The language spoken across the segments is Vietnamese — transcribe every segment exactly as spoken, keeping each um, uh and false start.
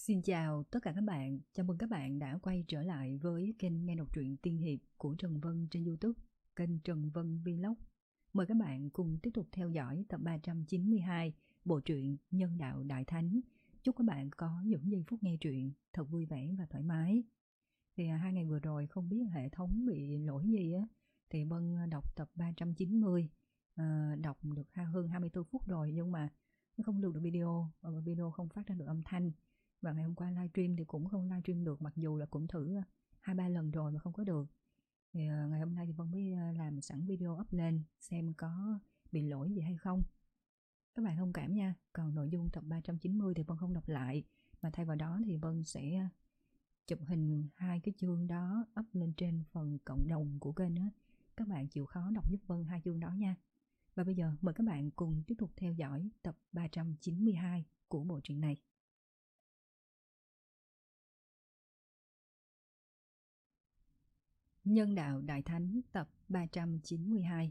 Xin chào tất cả các bạn, chào mừng các bạn đã quay trở lại với kênh nghe đọc truyện tiên hiệp của Trần Vân trên YouTube, kênh Trần Vân Vlog. Mời các bạn cùng tiếp tục theo dõi tập ba trăm chín mươi hai bộ truyện Nhân Đạo Đại Thánh. Chúc các bạn có những giây phút nghe truyện thật vui vẻ và thoải mái. Thì à, hai ngày vừa rồi không biết hệ thống bị lỗi gì á, thì Vân đọc tập ba trăm chín mươi, à, đọc được hơn hai mươi tư phút rồi nhưng mà nó không lưu được video, và video không phát ra được âm thanh. Và ngày hôm qua livestream thì cũng không livestream được, mặc dù là cũng thử hai ba lần rồi mà không có được. Thì uh, ngày hôm nay thì Vân mới uh, làm sẵn video up lên xem có bị lỗi gì hay không. Các bạn thông cảm nha. Còn nội dung tập ba trăm chín mươi thì Vân không đọc lại, mà thay vào đó thì Vân sẽ chụp hình hai cái chương đó up lên trên phần cộng đồng của kênh đó. Các bạn chịu khó đọc giúp Vân hai chương đó nha. Và bây giờ mời các bạn cùng tiếp tục theo dõi tập ba trăm chín mươi hai của bộ truyện này. Nhân Đạo Đại Thánh tập ba trăm chín mươi hai.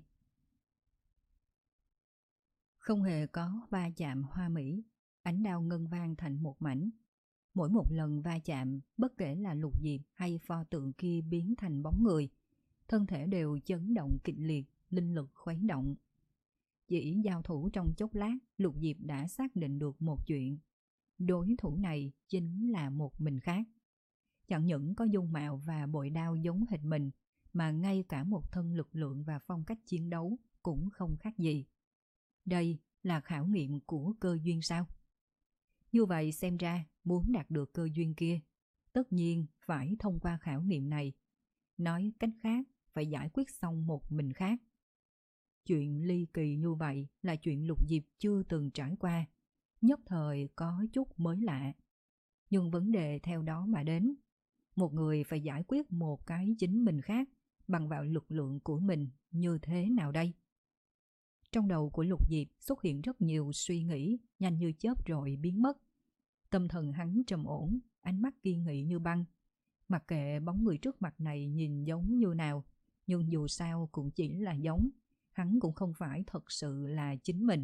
Không hề có va chạm hoa mỹ, ánh đao ngân vang thành một mảnh. Mỗi một lần va chạm, bất kể là Lục Diệp hay pho tượng kia biến thành bóng người, thân thể đều chấn động kịch liệt, linh lực khuấy động. Chỉ giao thủ trong chốc lát, Lục Diệp đã xác định được một chuyện. Đối thủ này chính là một mình khác. Chẳng những có dung mạo và bội đao giống hệt mình, mà ngay cả một thân lực lượng và phong cách chiến đấu cũng không khác gì. Đây là khảo nghiệm của cơ duyên sao? Như vậy xem ra muốn đạt được cơ duyên kia, tất nhiên phải thông qua khảo nghiệm này. Nói cách khác, phải giải quyết xong một mình khác. Chuyện ly kỳ như vậy là chuyện Lục Diệp chưa từng trải qua, nhất thời có chút mới lạ. Nhưng vấn đề theo đó mà đến. Một người phải giải quyết một cái chính mình khác bằng vào lực lượng của mình như thế nào đây? Trong đầu của Lục Diệp xuất hiện rất nhiều suy nghĩ, nhanh như chớp rồi biến mất. Tâm thần hắn trầm ổn, ánh mắt kiên nghị như băng. Mặc kệ bóng người trước mặt này nhìn giống như nào, nhưng dù sao cũng chỉ là giống, hắn cũng không phải thật sự là chính mình.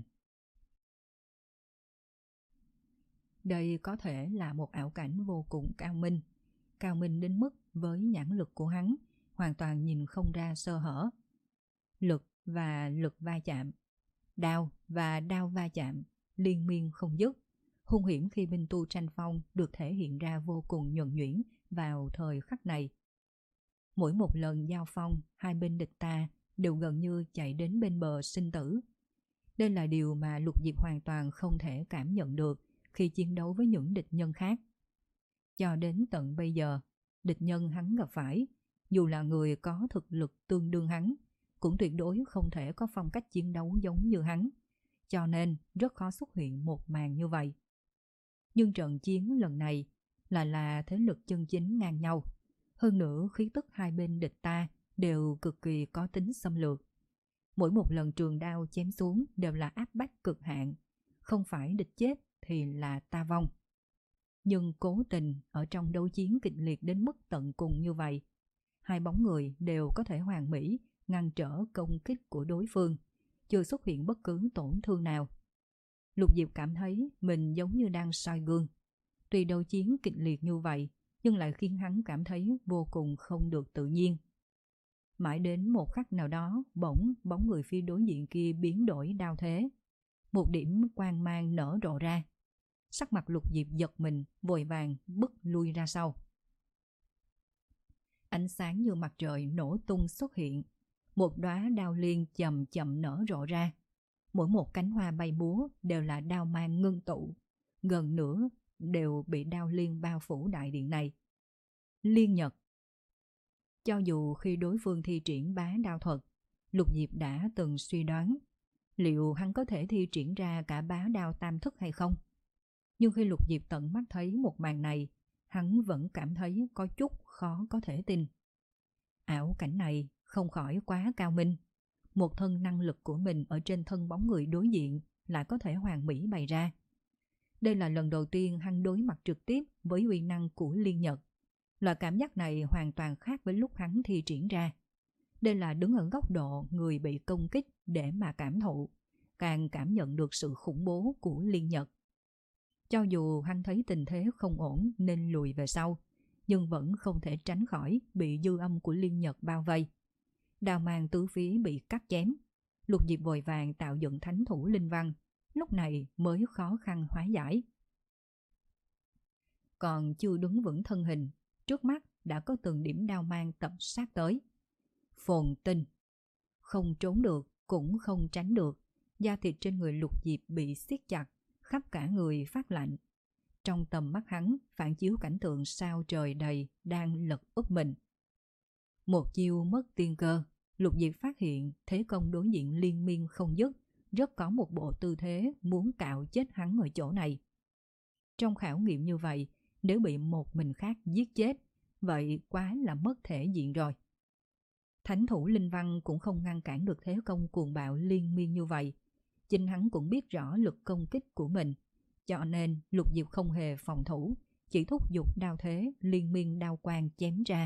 Đây có thể là một ảo cảnh vô cùng cao minh. Cao minh đến mức với nhãn lực của hắn hoàn toàn nhìn không ra sơ hở. Lực và lực va chạm, đao và đao va chạm, liên miên không dứt. Hung hiểm khi binh tu tranh phong được thể hiện ra vô cùng nhuần nhuyễn vào thời khắc này. Mỗi một lần giao phong, hai bên địch ta đều gần như chạy đến bên bờ sinh tử. Đây là điều mà Lục Diệp hoàn toàn không thể cảm nhận được khi chiến đấu với những địch nhân khác. Cho đến tận bây giờ, địch nhân hắn gặp phải, dù là người có thực lực tương đương hắn, cũng tuyệt đối không thể có phong cách chiến đấu giống như hắn, cho nên rất khó xuất hiện một màn như vậy. Nhưng trận chiến lần này là là thế lực chân chính ngang nhau, hơn nữa khí tức hai bên địch ta đều cực kỳ có tính xâm lược. Mỗi một lần trường đao chém xuống đều là áp bách cực hạn, không phải địch chết thì là ta vong. Nhưng cố tình ở trong đấu chiến kịch liệt đến mức tận cùng như vậy, hai bóng người đều có thể hoàn mỹ ngăn trở công kích của đối phương, chưa xuất hiện bất cứ tổn thương nào. Lục Diệp cảm thấy mình giống như đang soi gương. Tuy đấu chiến kịch liệt như vậy, nhưng lại khiến hắn cảm thấy vô cùng không được tự nhiên. Mãi đến một khắc nào đó, bỗng bóng người phía đối diện kia biến đổi đao thế. Một điểm quang mang nở rộ ra. Sắc mặt Lục Diệp giật mình, vội vàng bước lui ra sau. Ánh sáng như mặt trời nổ tung xuất hiện. Một đóa đao liên chậm chậm nở rộ ra. Mỗi một cánh hoa bay múa đều là đao mang ngưng tụ. Gần nửa đều bị đao liên bao phủ đại điện này. Liên Nhật. Cho dù khi đối phương thi triển bá đao thuật, Lục Diệp đã từng suy đoán liệu hắn có thể thi triển ra cả bá đao tam thức hay không. Nhưng khi Lục Diệp tận mắt thấy một màn này, hắn vẫn cảm thấy có chút khó có thể tin. Ảo cảnh này không khỏi quá cao minh. Một thân năng lực của mình ở trên thân bóng người đối diện lại có thể hoàn mỹ bày ra. Đây là lần đầu tiên hắn đối mặt trực tiếp với uy năng của Liên Nhật. Loại cảm giác này hoàn toàn khác với lúc hắn thi triển ra. Đây là đứng ở góc độ người bị công kích để mà cảm thụ, càng cảm nhận được sự khủng bố của Liên Nhật. Cho dù hắn thấy tình thế không ổn nên lùi về sau, nhưng vẫn không thể tránh khỏi bị dư âm của liên nhật bao vây. Đao mang tứ phía bị cắt chém. Lục Diệp vội vàng tạo dựng thánh thủ linh văn, lúc này mới khó khăn hóa giải. Còn chưa đứng vững thân hình, trước mắt đã có từng điểm đao mang tập sát tới. Phồn tinh. Không trốn được, cũng không tránh được. Da thịt trên người Lục Diệp bị siết chặt, khắp cả người phát lạnh. Trong tầm mắt hắn phản chiếu cảnh tượng sao trời đầy đang lật úp mình. Một chiêu mất tiên cơ, Lục Diệp phát hiện thế công đối diện liên miên không dứt, rất có một bộ tư thế muốn cạo chết hắn ở chỗ này. Trong khảo nghiệm như vậy, nếu bị một mình khác giết chết, vậy quá là mất thể diện rồi. Thánh thủ linh văn cũng không ngăn cản được thế công cuồng bạo liên miên như vậy. Chính hắn cũng biết rõ lực công kích của mình, cho nên Lục Diệp không hề phòng thủ, chỉ thúc giục đao thế liên miên đao quang chém ra.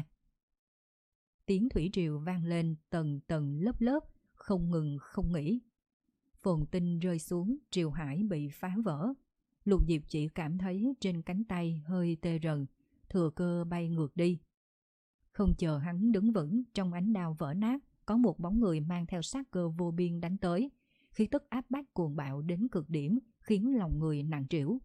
Tiếng thủy triều vang lên tầng tầng lớp lớp, không ngừng không nghỉ. Phồn tinh rơi xuống, triều hải bị phá vỡ. Lục Diệp chỉ cảm thấy trên cánh tay hơi tê rần, thừa cơ bay ngược đi. Không chờ hắn đứng vững, trong ánh đao vỡ nát, có một bóng người mang theo sát cơ vô biên đánh tới. Khí tức áp bách cuồng bạo đến cực điểm, khiến lòng người nặng trĩu.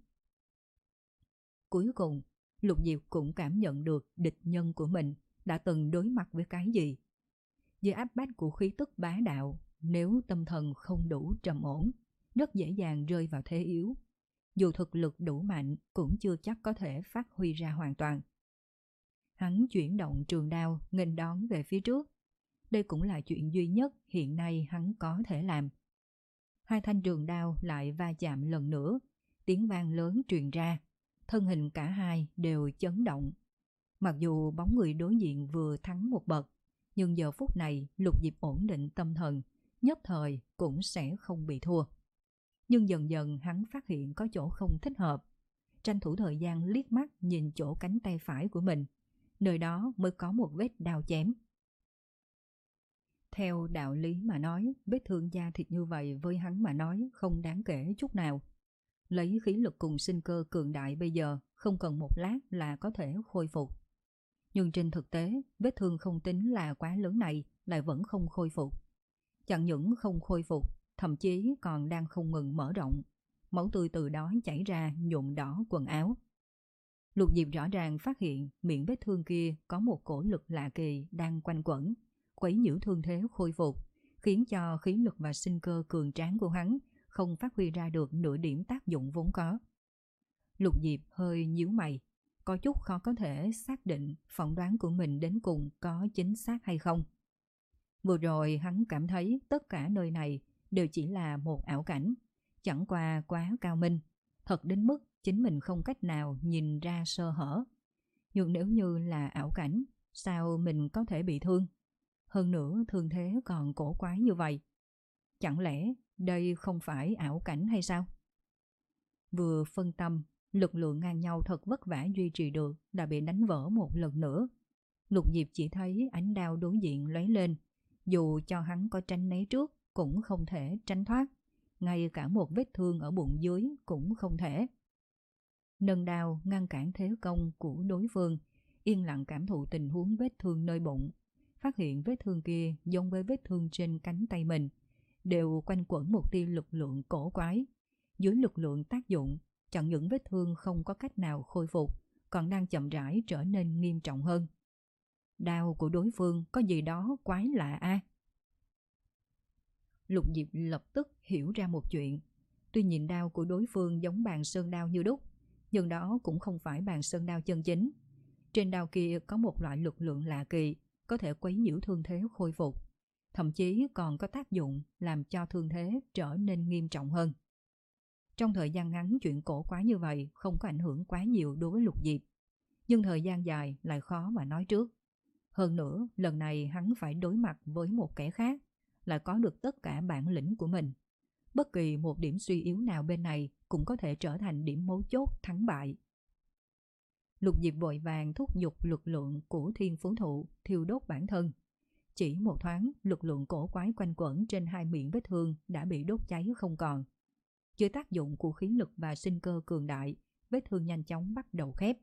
Cuối cùng, Lục Diệp cũng cảm nhận được địch nhân của mình đã từng đối mặt với cái gì. Dưới áp bách của khí tức bá đạo, nếu tâm thần không đủ trầm ổn, rất dễ dàng rơi vào thế yếu. Dù thực lực đủ mạnh cũng chưa chắc có thể phát huy ra hoàn toàn. Hắn chuyển động trường đao nghênh đón về phía trước. Đây cũng là chuyện duy nhất hiện nay hắn có thể làm. Hai thanh trường đao lại va chạm lần nữa, tiếng vang lớn truyền ra, thân hình cả hai đều chấn động. Mặc dù bóng người đối diện vừa thắng một bậc, nhưng giờ phút này Lục Diệp ổn định tâm thần, nhất thời cũng sẽ không bị thua. Nhưng dần dần hắn phát hiện có chỗ không thích hợp, tranh thủ thời gian liếc mắt nhìn chỗ cánh tay phải của mình, nơi đó mới có một vết đao chém. Theo đạo lý mà nói, vết thương da thịt như vậy với hắn mà nói không đáng kể chút nào. Lấy khí lực cùng sinh cơ cường đại bây giờ, không cần một lát là có thể khôi phục. Nhưng trên thực tế, vết thương không tính là quá lớn này lại vẫn không khôi phục. Chẳng những không khôi phục, thậm chí còn đang không ngừng mở rộng. Máu tươi từ đó chảy ra nhuộm đỏ quần áo. Lục Diệp rõ ràng phát hiện miệng vết thương kia có một cổ lực lạ kỳ đang quanh quẩn, quấy nhiễu thương thế khôi phục, khiến cho khí lực và sinh cơ cường tráng của hắn không phát huy ra được nửa điểm tác dụng vốn có. Lục Diệp hơi nhíu mày, có chút khó có thể xác định phỏng đoán của mình đến cùng có chính xác hay không. Vừa rồi hắn cảm thấy tất cả nơi này đều chỉ là một ảo cảnh, chẳng qua quá cao minh, thật đến mức chính mình không cách nào nhìn ra sơ hở. Nhưng nếu như là ảo cảnh, sao mình có thể bị thương? Hơn nữa thương thế còn cổ quái như vậy. Chẳng lẽ đây không phải ảo cảnh hay sao? Vừa phân tâm, lực lượng ngang nhau thật vất vả duy trì được đã bị đánh vỡ một lần nữa. Lục Diệp chỉ thấy ánh đao đối diện lóe lên, dù cho hắn có tránh né trước cũng không thể tránh thoát, ngay cả một vết thương ở bụng dưới cũng không thể. Nâng đao ngăn cản thế công của đối phương, yên lặng cảm thụ tình huống vết thương nơi bụng, phát hiện vết thương kia giống với vết thương trên cánh tay mình, đều quanh quẩn một tia lực lượng cổ quái. Dưới lực lượng tác dụng, chẳng những vết thương không có cách nào khôi phục, còn đang chậm rãi trở nên nghiêm trọng hơn. Đao của đối phương có gì đó quái lạ a. À? Lục Diệp lập tức hiểu ra một chuyện. Tuy nhìn đao của đối phương giống bàn sơn đao như đúc, nhưng đó cũng không phải bàn sơn đao chân chính. Trên đao kia có một loại lực lượng lạ kỳ, có thể quấy nhiễu thương thế khôi phục, thậm chí còn có tác dụng làm cho thương thế trở nên nghiêm trọng hơn. Trong thời gian ngắn chuyện cổ quái như vậy không có ảnh hưởng quá nhiều đối với Lục Diệp, nhưng thời gian dài lại khó mà nói trước. Hơn nữa, lần này hắn phải đối mặt với một kẻ khác, lại có được tất cả bản lĩnh của mình. Bất kỳ một điểm suy yếu nào bên này cũng có thể trở thành điểm mấu chốt thắng bại. Lục Diệp vội vàng thúc giục lực lượng của thiên phú thụ thiêu đốt bản thân. Chỉ một thoáng, lực lượng cổ quái quanh quẩn trên hai miệng vết thương đã bị đốt cháy không còn. dưới tác dụng của khí lực và sinh cơ cường đại, vết thương nhanh chóng bắt đầu khép.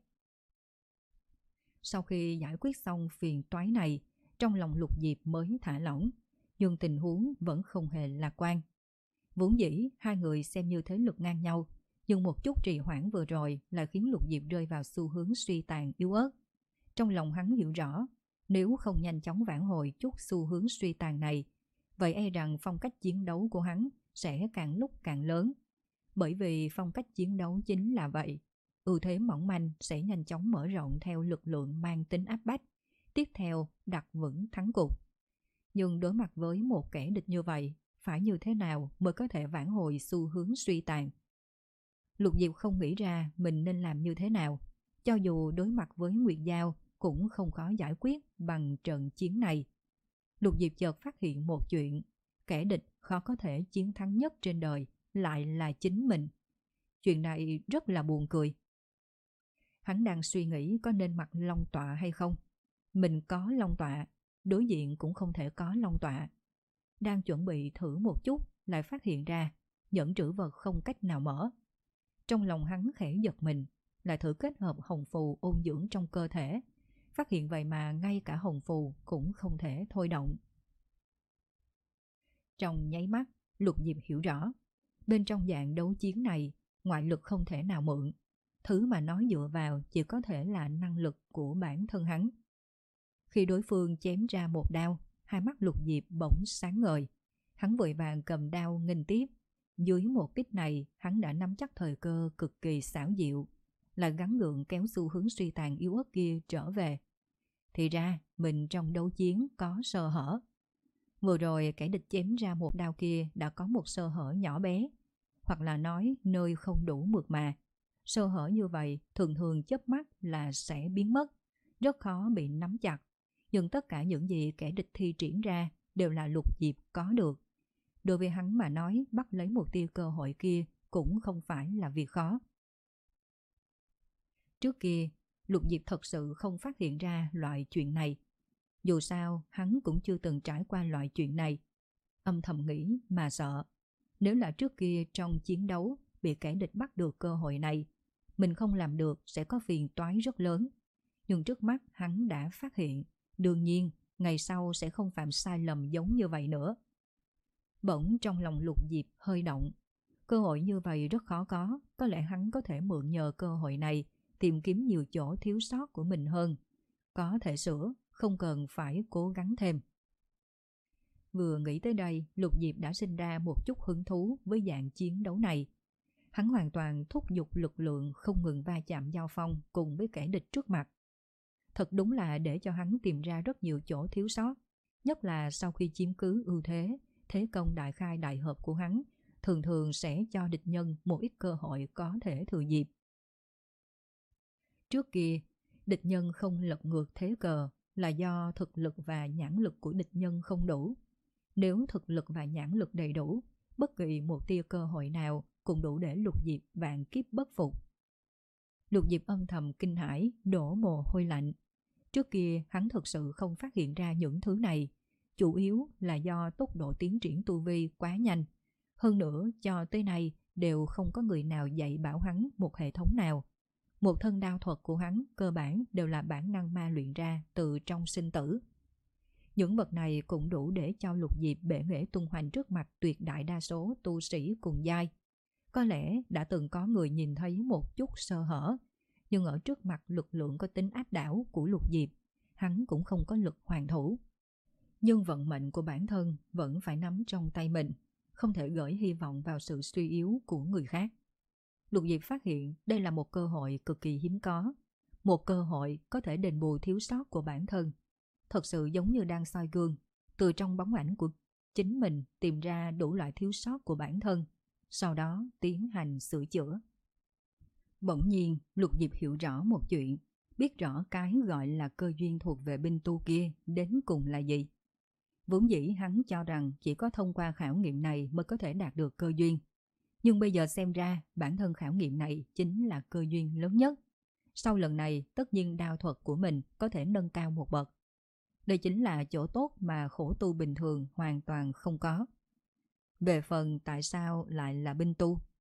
Sau khi giải quyết xong phiền toái này, trong lòng Lục Diệp mới thả lỏng, nhưng tình huống vẫn không hề lạc quan. Vốn dĩ hai người xem như thế lực ngang nhau, nhưng một chút trì hoãn vừa rồi lại khiến Lục Diệp rơi vào xu hướng suy tàn yếu ớt. Trong lòng hắn hiểu rõ, nếu không nhanh chóng vãn hồi chút xu hướng suy tàn này, vậy e rằng phong cách chiến đấu của hắn sẽ càng lúc càng lớn. Bởi vì phong cách chiến đấu chính là vậy, ưu thế mỏng manh sẽ nhanh chóng mở rộng theo lực lượng mang tính áp bách, tiếp theo đặt vững thắng cục. Nhưng đối mặt với một kẻ địch như vậy, phải như thế nào mới có thể vãn hồi xu hướng suy tàn? Lục Diệp không nghĩ ra mình nên làm như thế nào, cho dù đối mặt với Nguyệt Giao cũng không có giải quyết bằng trận chiến này. Lục Diệp chợt phát hiện một chuyện, kẻ địch khó có thể chiến thắng nhất trên đời lại là chính mình. Chuyện này rất là buồn cười. Hắn đang suy nghĩ có nên mặc long tọa hay không. Mình có long tọa, đối diện cũng không thể có long tọa. Đang chuẩn bị thử một chút lại phát hiện ra nhẫn trữ vật không cách nào mở. Trong lòng hắn khẽ giật mình, lại thử kết hợp hồng phù ôn dưỡng trong cơ thể, phát hiện vậy mà ngay cả hồng phù cũng không thể thôi động. Trong nháy mắt, Lục Diệp hiểu rõ, bên trong dạng đấu chiến này, ngoại lực không thể nào mượn. Thứ mà nói dựa vào chỉ có thể là năng lực của bản thân hắn. Khi đối phương chém ra một đao, hai mắt Lục Diệp bỗng sáng ngời. Hắn vội vàng cầm đao nghênh tiếp. Dưới một kích này, hắn đã nắm chắc thời cơ cực kỳ xảo diệu, là gắng gượng kéo xu hướng suy tàn yếu ớt kia trở về. Thì ra, mình trong đấu chiến có sơ hở. Vừa rồi kẻ địch chém ra một đao kia đã có một sơ hở nhỏ bé, hoặc là nói nơi không đủ mượt mà. Sơ hở như vậy thường thường chớp mắt là sẽ biến mất, rất khó bị nắm chặt. Nhưng tất cả những gì kẻ địch thi triển ra đều là Lục Diệp có được. Đối với hắn mà nói, bắt lấy một tia cơ hội kia cũng không phải là việc khó. Trước kia, Lục Diệp thật sự không phát hiện ra loại chuyện này. Dù sao, hắn cũng chưa từng trải qua loại chuyện này. Âm thầm nghĩ mà sợ. Nếu là trước kia trong chiến đấu bị kẻ địch bắt được cơ hội này, mình không làm được sẽ có phiền toái rất lớn. Nhưng trước mắt hắn đã phát hiện, đương nhiên ngày sau sẽ không phạm sai lầm giống như vậy nữa. Bỗng trong lòng Lục Diệp hơi động. Cơ hội như vậy rất khó có, có lẽ hắn có thể mượn nhờ cơ hội này tìm kiếm nhiều chỗ thiếu sót của mình hơn. Có thể sửa, không cần phải cố gắng thêm. Vừa nghĩ tới đây, Lục Diệp đã sinh ra một chút hứng thú với dạng chiến đấu này. Hắn hoàn toàn thúc giục lực lượng không ngừng va chạm giao phong cùng với kẻ địch trước mặt. Thật đúng là để cho hắn tìm ra rất nhiều chỗ thiếu sót, nhất là sau khi chiếm cứ ưu thế, thế công đại khai đại hợp của hắn thường thường sẽ cho địch nhân một ít cơ hội có thể thừa dịp. Trước kia, địch nhân không lật ngược thế cờ là do thực lực và nhãn lực của địch nhân không đủ. Nếu thực lực và nhãn lực đầy đủ, bất kỳ một tia cơ hội nào cũng đủ để Lục Diệp vạn kiếp bất phục. Lục Diệp âm thầm kinh hãi, đổ mồ hôi lạnh. Trước kia hắn thực sự không phát hiện ra những thứ này, chủ yếu là do tốc độ tiến triển tu vi quá nhanh. Hơn nữa, cho tới nay đều không có người nào dạy bảo hắn một hệ thống nào. Một thân đao thuật của hắn cơ bản đều là bản năng ma luyện ra từ trong sinh tử. Những vật này cũng đủ để cho Lục Diệp bể nghệ tung hoành trước mặt tuyệt đại đa số tu sĩ cùng giai. Có lẽ đã từng có người nhìn thấy một chút sơ hở, nhưng ở trước mặt lực lượng có tính áp đảo của Lục Diệp, hắn cũng không có lực hoàn thủ. Nhưng vận mệnh của bản thân vẫn phải nắm trong tay mình, không thể gửi hy vọng vào sự suy yếu của người khác. Lục Diệp phát hiện đây là một cơ hội cực kỳ hiếm có, một cơ hội có thể đền bù thiếu sót của bản thân. Thật sự giống như đang soi gương, từ trong bóng ảnh của chính mình tìm ra đủ loại thiếu sót của bản thân, sau đó tiến hành sửa chữa. Bỗng nhiên, Lục Diệp hiểu rõ một chuyện, biết rõ cái gọi là cơ duyên thuộc về binh tu kia đến cùng là gì. Vốn dĩ hắn cho rằng chỉ có thông qua khảo nghiệm này mới có thể đạt được cơ duyên. Nhưng bây giờ xem ra bản thân khảo nghiệm này chính là cơ duyên lớn nhất. Sau lần này tất nhiên đao thuật của mình có thể nâng cao một bậc. Đây chính là chỗ tốt mà khổ tu bình thường hoàn toàn không có. Về phần tại sao lại là binh tu,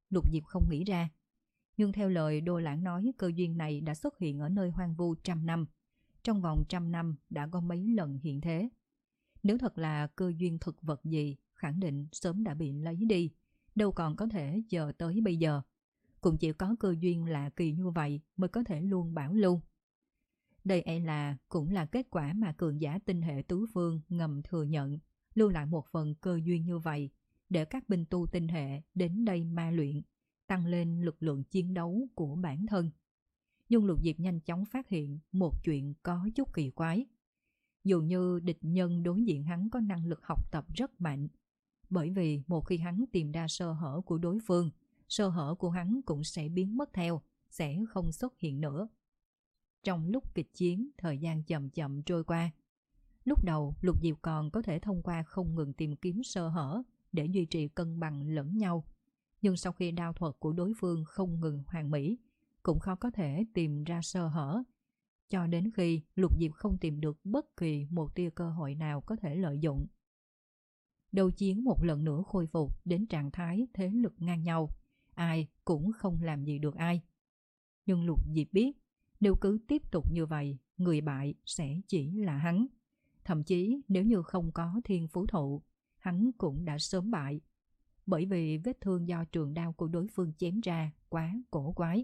Lục Diệp không nghĩ ra. Nhưng theo lời Đô Lãng nói, cơ duyên này đã xuất hiện ở nơi hoang vu trăm năm. Trong vòng trăm năm đã có mấy lần hiện thế. Nếu thật là cơ duyên thực vật gì, khẳng định sớm đã bị lấy đi, đâu còn có thể chờ tới bây giờ. Cũng chỉ có cơ duyên lạ kỳ như vậy mới có thể luôn bảo lưu. Đây e là cũng là kết quả mà cường giả tinh hệ tứ phương ngầm thừa nhận, lưu lại một phần cơ duyên như vậy để các binh tu tinh hệ đến đây ma luyện, tăng lên lực lượng chiến đấu của bản thân. Nhưng Lục Diệp nhanh chóng phát hiện một chuyện có chút kỳ quái. Dường như địch nhân đối diện hắn có năng lực học tập rất mạnh, bởi vì một khi hắn tìm ra sơ hở của đối phương, sơ hở của hắn cũng sẽ biến mất theo, sẽ không xuất hiện nữa. Trong lúc kịch chiến, thời gian chậm chậm trôi qua. Lúc đầu, Lục Diệp còn có thể thông qua không ngừng tìm kiếm sơ hở để duy trì cân bằng lẫn nhau. Nhưng sau khi đao thuật của đối phương không ngừng hoàn mỹ, cũng khó có thể tìm ra sơ hở. Cho đến khi Lục Diệp không tìm được bất kỳ một tia cơ hội nào có thể lợi dụng. Đấu chiến một lần nữa khôi phục đến trạng thái thế lực ngang nhau, ai cũng không làm gì được ai. Nhưng Lục Diệp biết, nếu cứ tiếp tục như vậy, người bại sẽ chỉ là hắn. Thậm chí nếu như không có thiên phú thụ, hắn cũng đã sớm bại. Bởi vì vết thương do trường đao của đối phương chém ra quá cổ quái.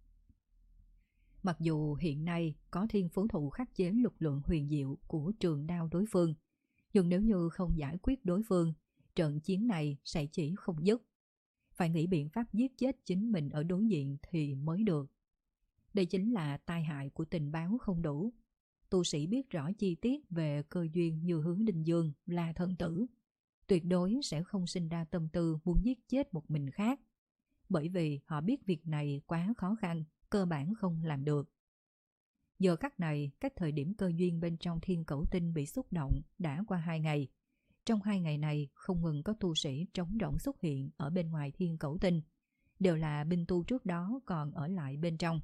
Mặc dù hiện nay có thiên phú thụ khắc chế lực lượng huyền diệu của trường đao đối phương, nhưng nếu như không giải quyết đối phương, trận chiến này sẽ chỉ không dứt. Phải nghĩ biện pháp giết chết chính mình ở đối diện thì mới được. Đây chính là tai hại của tình báo không đủ. Tu sĩ biết rõ chi tiết về cơ duyên như Hứa Đình Dương là thân tử, tuyệt đối sẽ không sinh ra tâm tư muốn giết chết một mình khác. Bởi vì họ biết việc này quá khó khăn, cơ bản không làm được. Giờ khắc này, cách thời điểm cơ duyên bên trong Thiên Cẩu Tinh bị xúc động đã qua hai ngày. Trong hai ngày này, không ngừng có tu sĩ trống rỗng xuất hiện ở bên ngoài Thiên Cẩu Tinh. Đều là binh tu trước đó còn ở lại bên trong.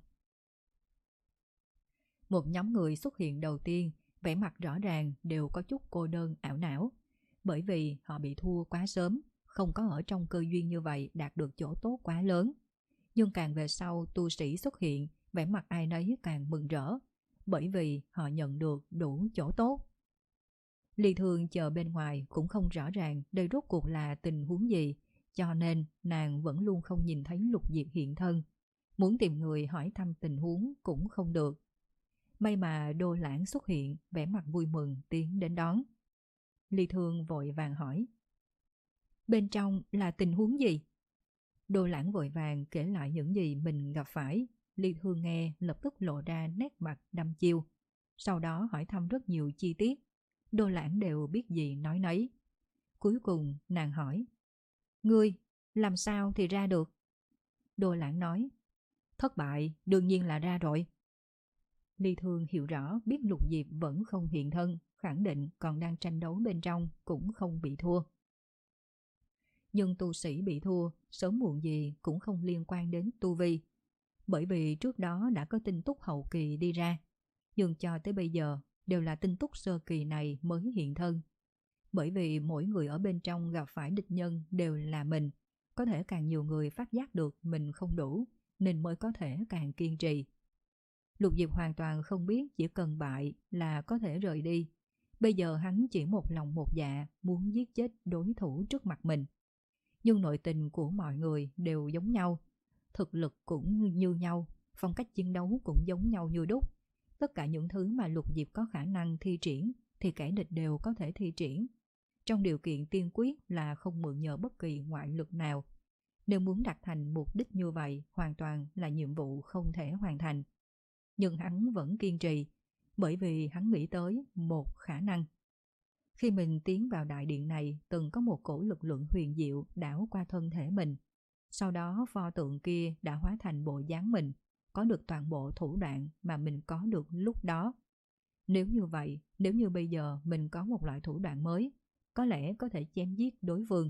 Một nhóm người xuất hiện đầu tiên, vẻ mặt rõ ràng đều có chút cô đơn ảo não. Bởi vì họ bị thua quá sớm, không có ở trong cơ duyên như vậy đạt được chỗ tốt quá lớn. Nhưng càng về sau tu sĩ xuất hiện, vẻ mặt ai nấy càng mừng rỡ, bởi vì họ nhận được đủ chỗ tốt. Ly Thương chờ bên ngoài cũng không rõ ràng đây rốt cuộc là tình huống gì, cho nên nàng vẫn luôn không nhìn thấy Lục Diệp hiện thân. Muốn tìm người hỏi thăm tình huống cũng không được. May mà Đô Lãng xuất hiện, vẻ mặt vui mừng tiến đến đón. Ly Thương vội vàng hỏi: bên trong là tình huống gì? Đô Lãng vội vàng kể lại những gì mình gặp phải. Ly Thương nghe lập tức lộ ra nét mặt đăm chiêu. Sau đó hỏi thăm rất nhiều chi tiết. Đô Lãng đều biết gì nói nấy. Cuối cùng nàng hỏi: ngươi làm sao thì ra được? Đô Lãng nói: thất bại đương nhiên là ra rồi. Ly Thương hiểu rõ biết Lục Diệp vẫn không hiện thân, khẳng định còn đang tranh đấu bên trong, cũng không bị thua. Nhưng tu sĩ bị thua sớm muộn gì cũng không liên quan đến tu vi, bởi vì trước đó đã có tin tức hậu kỳ đi ra, nhưng cho tới bây giờ đều là tin tức sơ kỳ này mới hiện thân. Bởi vì mỗi người ở bên trong gặp phải địch nhân đều là mình, có thể càng nhiều người phát giác được mình không đủ nên mới có thể càng kiên trì. Lục Diệp hoàn toàn không biết chỉ cần bại là có thể rời đi. Bây giờ hắn chỉ một lòng một dạ muốn giết chết đối thủ trước mặt mình. Nhưng nội tình của mọi người đều giống nhau, thực lực cũng như nhau, phong cách chiến đấu cũng giống nhau như đúc. Tất cả những thứ mà Lục Diệp có khả năng thi triển thì kẻ địch đều có thể thi triển. Trong điều kiện tiên quyết là không mượn nhờ bất kỳ ngoại lực nào. Nếu muốn đạt thành mục đích như vậy, hoàn toàn là nhiệm vụ không thể hoàn thành. Nhưng hắn vẫn kiên trì, bởi vì hắn nghĩ tới một khả năng. Khi mình tiến vào đại điện này, từng có một cổ lực lượng huyền diệu đảo qua thân thể mình. Sau đó pho tượng kia đã hóa thành bộ dáng mình, có được toàn bộ thủ đoạn mà mình có được lúc đó. Nếu như vậy, nếu như bây giờ mình có một loại thủ đoạn mới, có lẽ có thể chém giết đối phương.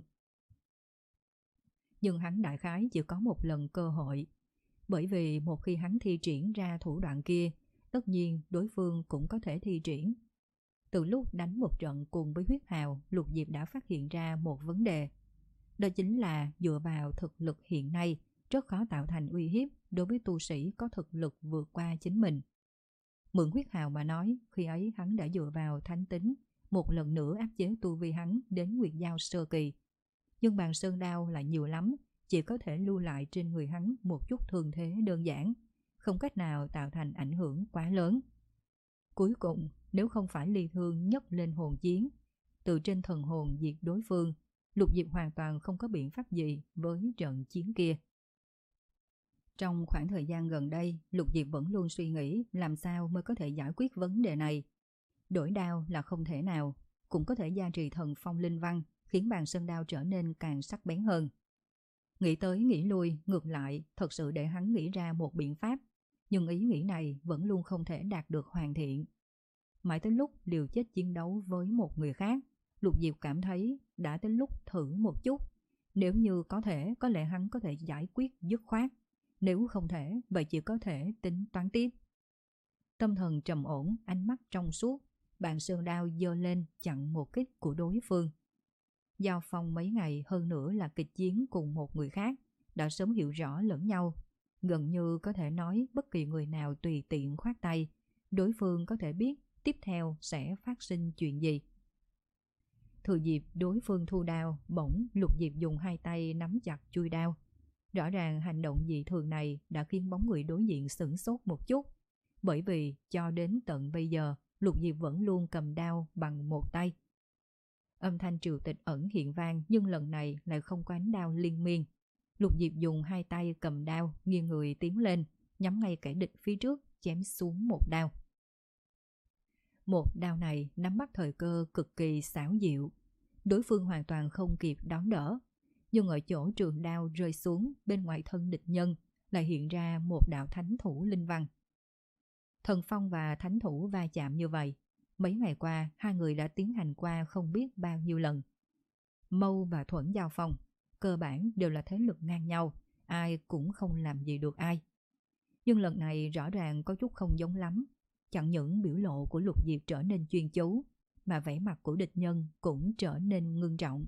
Nhưng hắn đại khái chỉ có một lần cơ hội, bởi vì một khi hắn thi triển ra thủ đoạn kia, tất nhiên đối phương cũng có thể thi triển. Từ lúc đánh một trận cùng với huyết hào, Lục Diệp đã phát hiện ra một vấn đề. Đó chính là dựa vào thực lực hiện nay, rất khó tạo thành uy hiếp đối với tu sĩ có thực lực vượt qua chính mình. Mượn huyết hào mà nói, khi ấy hắn đã dựa vào thánh tính, một lần nữa áp chế tu vi hắn đến Nguyệt Giao sơ kỳ. Nhưng bàn sơn đao lại nhiều lắm, chỉ có thể lưu lại trên người hắn một chút thương thế đơn giản, không cách nào tạo thành ảnh hưởng quá lớn. Cuối cùng, nếu không phải ly thương nhấc lên hồn chiến, từ trên thần hồn diệt đối phương, Lục Diệp hoàn toàn không có biện pháp gì với trận chiến kia. Trong khoảng thời gian gần đây, Lục Diệp vẫn luôn suy nghĩ làm sao mới có thể giải quyết vấn đề này. Đổi đao là không thể nào, cũng có thể gia trì thần phong linh văn, khiến bàn sơn đao trở nên càng sắc bén hơn. Nghĩ tới nghĩ lui, ngược lại, thật sự để hắn nghĩ ra một biện pháp, nhưng ý nghĩ này vẫn luôn không thể đạt được hoàn thiện. Mãi tới lúc liều chết chiến đấu với một người khác, Lục Diệp cảm thấy đã tới lúc thử một chút. Nếu như có thể, có lẽ hắn có thể giải quyết dứt khoát. Nếu không thể, vậy chỉ có thể tính toán tiếp. Tâm thần trầm ổn, ánh mắt trong suốt, bàn sơn đao giơ lên chặn một kích của đối phương. Giao phong mấy ngày hơn nữa là kịch chiến cùng một người khác, đã sớm hiểu rõ lẫn nhau. Gần như có thể nói bất kỳ người nào tùy tiện khoát tay, đối phương có thể biết tiếp theo sẽ phát sinh chuyện gì. Thừa dịp đối phương thu đao, bỗng Lục Diệp dùng hai tay nắm chặt chuôi đao. Rõ ràng hành động dị thường này đã khiến bóng người đối diện sửng sốt một chút, bởi vì cho đến tận bây giờ Lục Diệp vẫn luôn cầm đao bằng một tay. Âm thanh triều tịch ẩn hiện vang, nhưng lần này lại không có ánh đao liên miên. Lục Diệp dùng hai tay cầm đao, nghiêng người tiến lên, nhắm ngay kẻ địch phía trước, chém xuống một đao. Một đao này nắm bắt thời cơ cực kỳ xảo diệu. Đối phương hoàn toàn không kịp đón đỡ, nhưng ở chỗ trường đao rơi xuống, bên ngoài thân địch nhân lại hiện ra một đạo thánh thủ linh văn. Thần phong và thánh thủ va chạm như vậy, mấy ngày qua hai người đã tiến hành qua không biết bao nhiêu lần. Mâu và Thuẫn giao phong, cơ bản đều là thế lực ngang nhau, ai cũng không làm gì được ai. Nhưng lần này rõ ràng có chút không giống lắm. Chẳng những biểu lộ của Lục Diệp trở nên chuyên chú, mà vẻ mặt của địch nhân cũng trở nên ngưng trọng.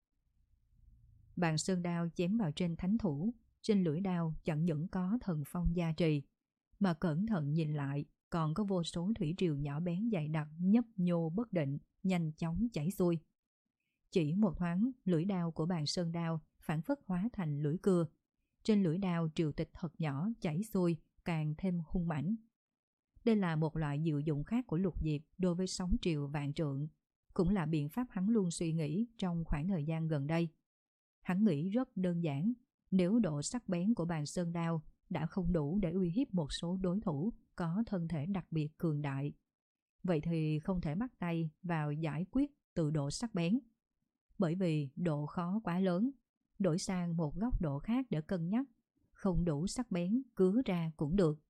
Bàn sơn đao chém vào trên thánh thủ, trên lưỡi đao chẳng những có thần phong gia trì, mà cẩn thận nhìn lại còn có vô số thủy triều nhỏ bé dày đặc nhấp nhô bất định, nhanh chóng chảy xuôi. Chỉ một thoáng, lưỡi đao của bàn sơn đao phản phất hóa thành lưỡi cưa. Trên lưỡi đao triều tịch thật nhỏ chảy xuôi, càng thêm hung mãnh. Đây là một loại diệu dụng khác của Lục Diệp đối với sóng triều vạn trượng, cũng là biện pháp hắn luôn suy nghĩ trong khoảng thời gian gần đây. Hắn nghĩ rất đơn giản, nếu độ sắc bén của bàn sơn đao đã không đủ để uy hiếp một số đối thủ có thân thể đặc biệt cường đại, vậy thì không thể bắt tay vào giải quyết từ độ sắc bén. Bởi vì độ khó quá lớn, đổi sang một góc độ khác để cân nhắc, không đủ sắc bén cứa ra cũng được.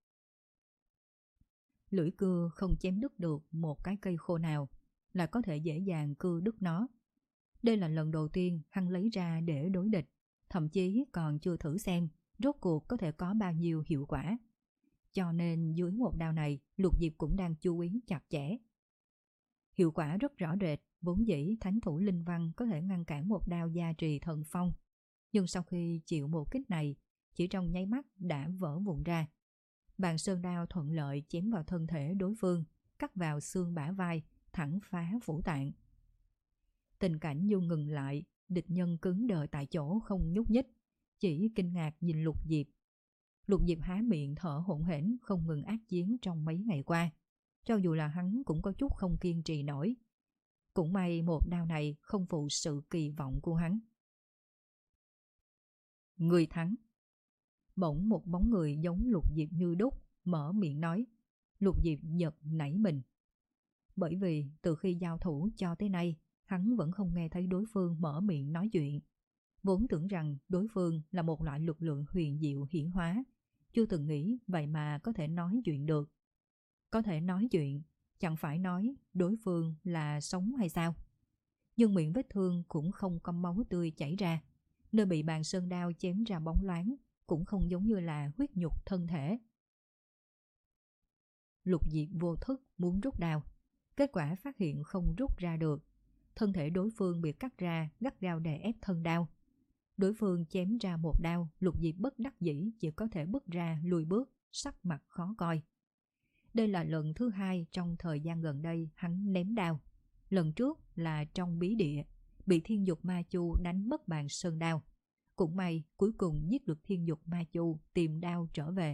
Lưỡi cưa không chém đứt được một cái cây khô nào, là có thể dễ dàng cưa đứt nó. Đây là lần đầu tiên hắn lấy ra để đối địch, thậm chí còn chưa thử xem rốt cuộc có thể có bao nhiêu hiệu quả. Cho nên dưới một đao này, Lục Diệp cũng đang chú ý chặt chẽ. Hiệu quả rất rõ rệt, vốn dĩ thánh thủ linh văn có thể ngăn cản một đao gia trì thần phong, nhưng sau khi chịu một kích này, chỉ trong nháy mắt đã vỡ vụn ra. Bàn sơn đao thuận lợi chém vào thân thể đối phương, cắt vào xương bả vai, thẳng phá phủ tạng. Tình cảnh như ngừng lại, địch nhân cứng đờ tại chỗ không nhúc nhích, chỉ kinh ngạc nhìn Lục Diệp. Lục Diệp há miệng thở hổn hển, không ngừng ác chiến trong mấy ngày qua, cho dù là hắn cũng có chút không kiên trì nổi. Cũng may một đao này không phụ sự kỳ vọng của hắn. Người thắng. Bỗng một bóng người giống Lục Diệp như đúc mở miệng nói. Lục Diệp giật nảy mình, bởi vì từ khi giao thủ cho tới nay, hắn vẫn không nghe thấy đối phương mở miệng nói chuyện. Vốn tưởng rằng đối phương là một loại lực lượng huyền diệu hiển hóa, chưa từng nghĩ vậy mà có thể nói chuyện được. Có thể nói chuyện, chẳng phải nói đối phương là sống hay sao? Nhưng miệng vết thương cũng không có máu tươi chảy ra, nơi bị bàn sơn đao chém ra bóng loáng cũng không giống như là huyết nhục thân thể. Lục Diệp vô thức muốn rút đao, kết quả phát hiện không rút ra được. Thân thể đối phương bị cắt ra, gắt gao đè ép thân đao. Đối phương chém ra một đao, Lục Diệp bất đắc dĩ chỉ có thể bước ra lùi bước, sắc mặt khó coi. Đây là lần thứ hai trong thời gian gần đây hắn ném đao. Lần trước là trong bí địa, bị Thiên Dục Ma Chu đánh mất bàn sơn đao. Cũng may cuối cùng giết được Thiên Dục Ma Chu, tìm đao trở về.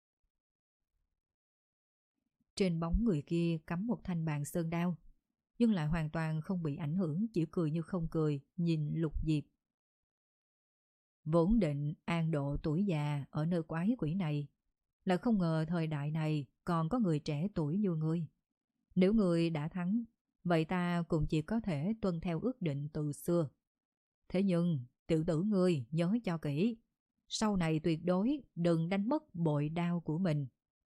Trên bóng người kia cắm một thanh bàn sơn đao, nhưng lại hoàn toàn không bị ảnh hưởng, chỉ cười như không cười, nhìn Lục Diệp. Vốn định an độ tuổi già ở nơi quái quỷ này, lại không ngờ thời đại này còn có người trẻ tuổi như ngươi. Nếu ngươi đã thắng, vậy ta cũng chỉ có thể tuân theo ước định từ xưa. Thế nhưng, tiểu tử ngươi nhớ cho kỹ, sau này tuyệt đối đừng đánh mất bội đao của mình.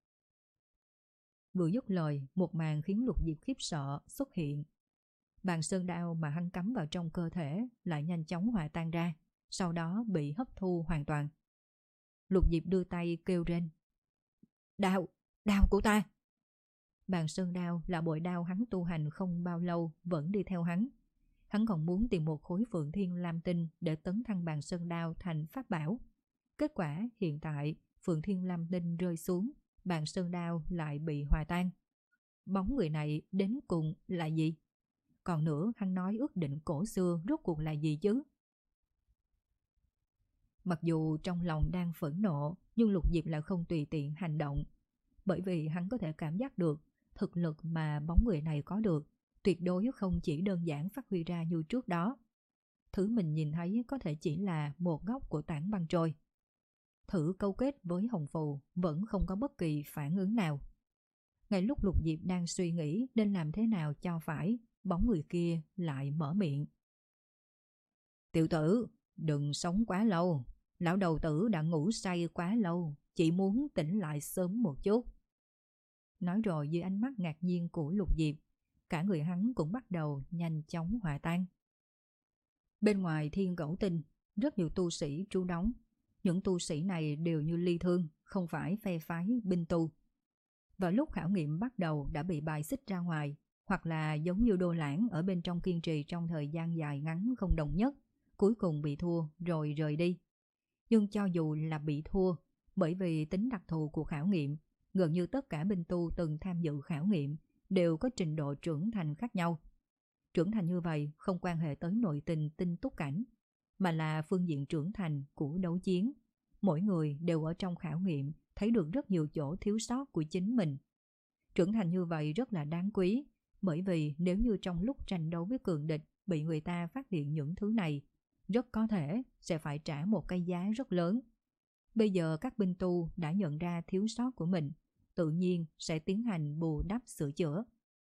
Vừa dứt lời, một màn khiến Lục Diệp khiếp sợ xuất hiện. Bàn sơn đao mà hắn cắm vào trong cơ thể lại nhanh chóng hòa tan ra, sau đó bị hấp thu hoàn toàn. Lục Diệp đưa tay kêu lên. Đao, đao của ta! Bàn sơn đao là bội đao hắn tu hành không bao lâu vẫn đi theo hắn. Hắn còn muốn tìm một khối Phượng Thiên Lam Tinh để tấn thăng bàn sơn đao thành pháp bảo. Kết quả hiện tại Phượng Thiên Lam Tinh rơi xuống, bàn sơn đao lại bị hòa tan. Bóng người này đến cùng là gì? Còn nữa, hắn nói ước định cổ xưa rốt cuộc là gì chứ? Mặc dù trong lòng đang phẫn nộ, nhưng Lục Diệp lại không tùy tiện hành động. Bởi vì hắn có thể cảm giác được thực lực mà bóng người này có được tuyệt đối không chỉ đơn giản phát huy ra như trước đó. Thứ mình nhìn thấy có thể chỉ là một góc của tảng băng trôi. Thử câu kết với Hồng Phù vẫn không có bất kỳ phản ứng nào. Ngay lúc Lục Diệp đang suy nghĩ nên làm thế nào cho phải, bóng người kia lại mở miệng. Tiểu tử, đừng sống quá lâu. Lão đầu tử đã ngủ say quá lâu, chỉ muốn tỉnh lại sớm một chút. Nói rồi dưới ánh mắt ngạc nhiên của Lục Diệp, cả người hắn cũng bắt đầu nhanh chóng hòa tan. Bên ngoài Thiên Cẩu Tinh, rất nhiều tu sĩ trú đóng. Những tu sĩ này đều như ly thương, không phải phe phái binh tu. Vào lúc khảo nghiệm bắt đầu đã bị bài xích ra ngoài, hoặc là giống như Đô Lãng ở bên trong kiên trì trong thời gian dài ngắn không đồng nhất, cuối cùng bị thua rồi rời đi. Nhưng cho dù là bị thua, bởi vì tính đặc thù của khảo nghiệm, gần như tất cả binh tu từng tham dự khảo nghiệm đều có trình độ trưởng thành khác nhau. Trưởng thành như vậy không quan hệ tới nội tình tinh túc cảnh, mà là phương diện trưởng thành của đấu chiến. Mỗi người đều ở trong khảo nghiệm thấy được rất nhiều chỗ thiếu sót của chính mình. Trưởng thành như vậy rất là đáng quý, bởi vì nếu như trong lúc tranh đấu với cường địch bị người ta phát hiện những thứ này, rất có thể sẽ phải trả một cái giá rất lớn. Bây giờ các binh tu đã nhận ra thiếu sót của mình, tự nhiên sẽ tiến hành bù đắp sửa chữa.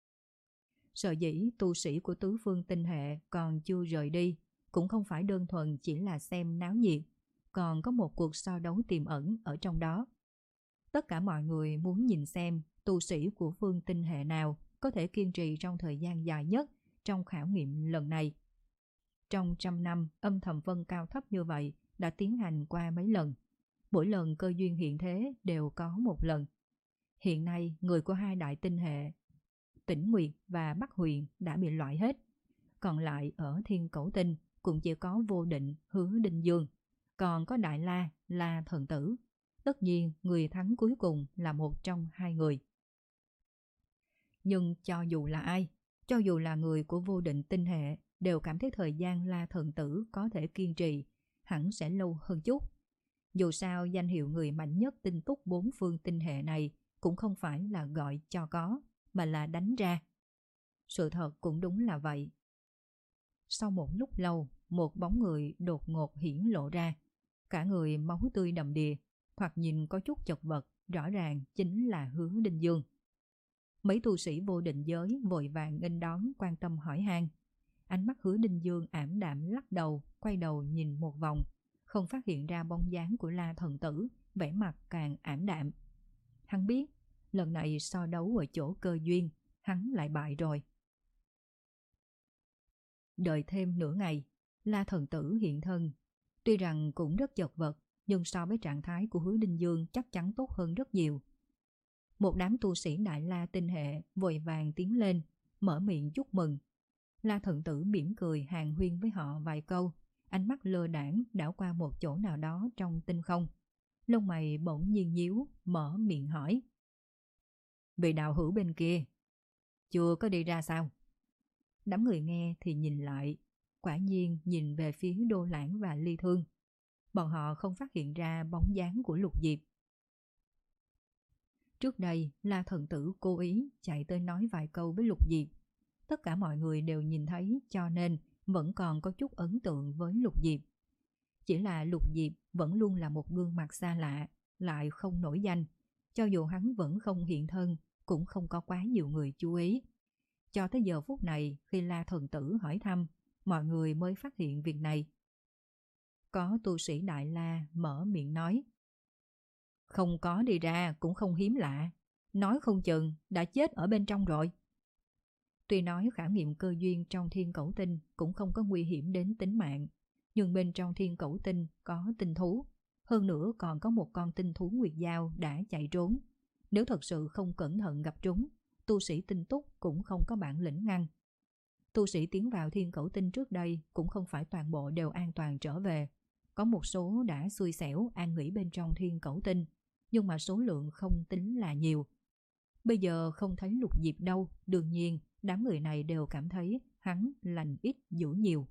Sở dĩ tu sĩ của tứ phương tinh hệ còn chưa rời đi, cũng không phải đơn thuần chỉ là xem náo nhiệt, còn có một cuộc so đấu tiềm ẩn ở trong đó. Tất cả mọi người muốn nhìn xem tu sĩ của phương tinh hệ nào có thể kiên trì trong thời gian dài nhất trong khảo nghiệm lần này. Trong trăm năm âm thầm phân cao thấp như vậy đã tiến hành qua mấy lần. Mỗi lần cơ duyên hiện thế đều có một lần. Hiện nay người của hai đại tinh hệ Tĩnh Nguyệt và Bắc Huyền đã bị loại hết. Còn lại ở Thiên Cẩu Tinh cũng chỉ có Vô Định, Hứa Đinh Dương. Còn có Đại La, La Thần Tử. Tất nhiên người thắng cuối cùng là một trong hai người. Nhưng cho dù là ai, cho dù là người của Vô Định tinh hệ, đều cảm thấy thời gian La Thần Tử có thể kiên trì hẳn sẽ lâu hơn chút. Dù sao danh hiệu người mạnh nhất tinh túc bốn phương tinh hệ này cũng không phải là gọi cho có, mà là đánh ra. Sự thật cũng đúng là vậy. Sau một lúc lâu, một bóng người đột ngột hiển lộ ra. Cả người máu tươi đầm đìa, thoạt nhìn có chút chật vật, rõ ràng chính là Hứa Đinh Dương. Mấy tu sĩ Vô Định giới vội vàng nghênh đón quan tâm hỏi han. Ánh mắt Hứa Đinh Dương ảm đạm lắc đầu, quay đầu nhìn một vòng, không phát hiện ra bóng dáng của La Thần Tử, vẻ mặt càng ảm đạm. Hắn biết, lần này so đấu ở chỗ cơ duyên, hắn lại bại rồi. Đợi thêm nửa ngày, La Thần Tử hiện thân. Tuy rằng cũng rất chật vật, nhưng so với trạng thái của Hứa Đinh Dương chắc chắn tốt hơn rất nhiều. Một đám tu sĩ Đại La tinh hệ vội vàng tiến lên, mở miệng chúc mừng. La Thần Tử mỉm cười hàn huyên với họ vài câu, ánh mắt lơ đãng đảo qua một chỗ nào đó trong tinh không. Lông mày bỗng nhiên nhíu, mở miệng hỏi. Vị đạo hữu bên kia, chưa có đi ra sao? Đám người nghe thì nhìn lại, quả nhiên nhìn về phía Đô Lãng và Ly Thương. Bọn họ không phát hiện ra bóng dáng của Lục Diệp. Trước đây, La Thần Tử cố ý chạy tới nói vài câu với Lục Diệp. Tất cả mọi người đều nhìn thấy, cho nên vẫn còn có chút ấn tượng với Lục Diệp. Chỉ là Lục Diệp vẫn luôn là một gương mặt xa lạ, lại không nổi danh. Cho dù hắn vẫn không hiện thân, cũng không có quá nhiều người chú ý. Cho tới giờ phút này, khi La Thần Tử hỏi thăm, mọi người mới phát hiện việc này. Có tu sĩ Đại La mở miệng nói. Không có đi ra cũng không hiếm lạ, nói không chừng đã chết ở bên trong rồi. Tuy nói khảo nghiệm cơ duyên trong thiên cẩu tinh cũng không có nguy hiểm đến tính mạng, nhưng bên trong thiên cẩu tinh có tinh thú, hơn nữa còn có một con tinh thú nguyệt dao đã chạy trốn. Nếu thật sự không cẩn thận gặp chúng, tu sĩ tinh túc cũng không có bản lĩnh ngăn. Tu sĩ tiến vào thiên cẩu tinh trước đây cũng không phải toàn bộ đều an toàn trở về. Có một số đã xui xẻo an nghỉ bên trong thiên cẩu tinh, nhưng mà số lượng không tính là nhiều. Bây giờ không thấy Lục Diệp đâu, đương nhiên đám người này đều cảm thấy hắn lành ít dữ nhiều.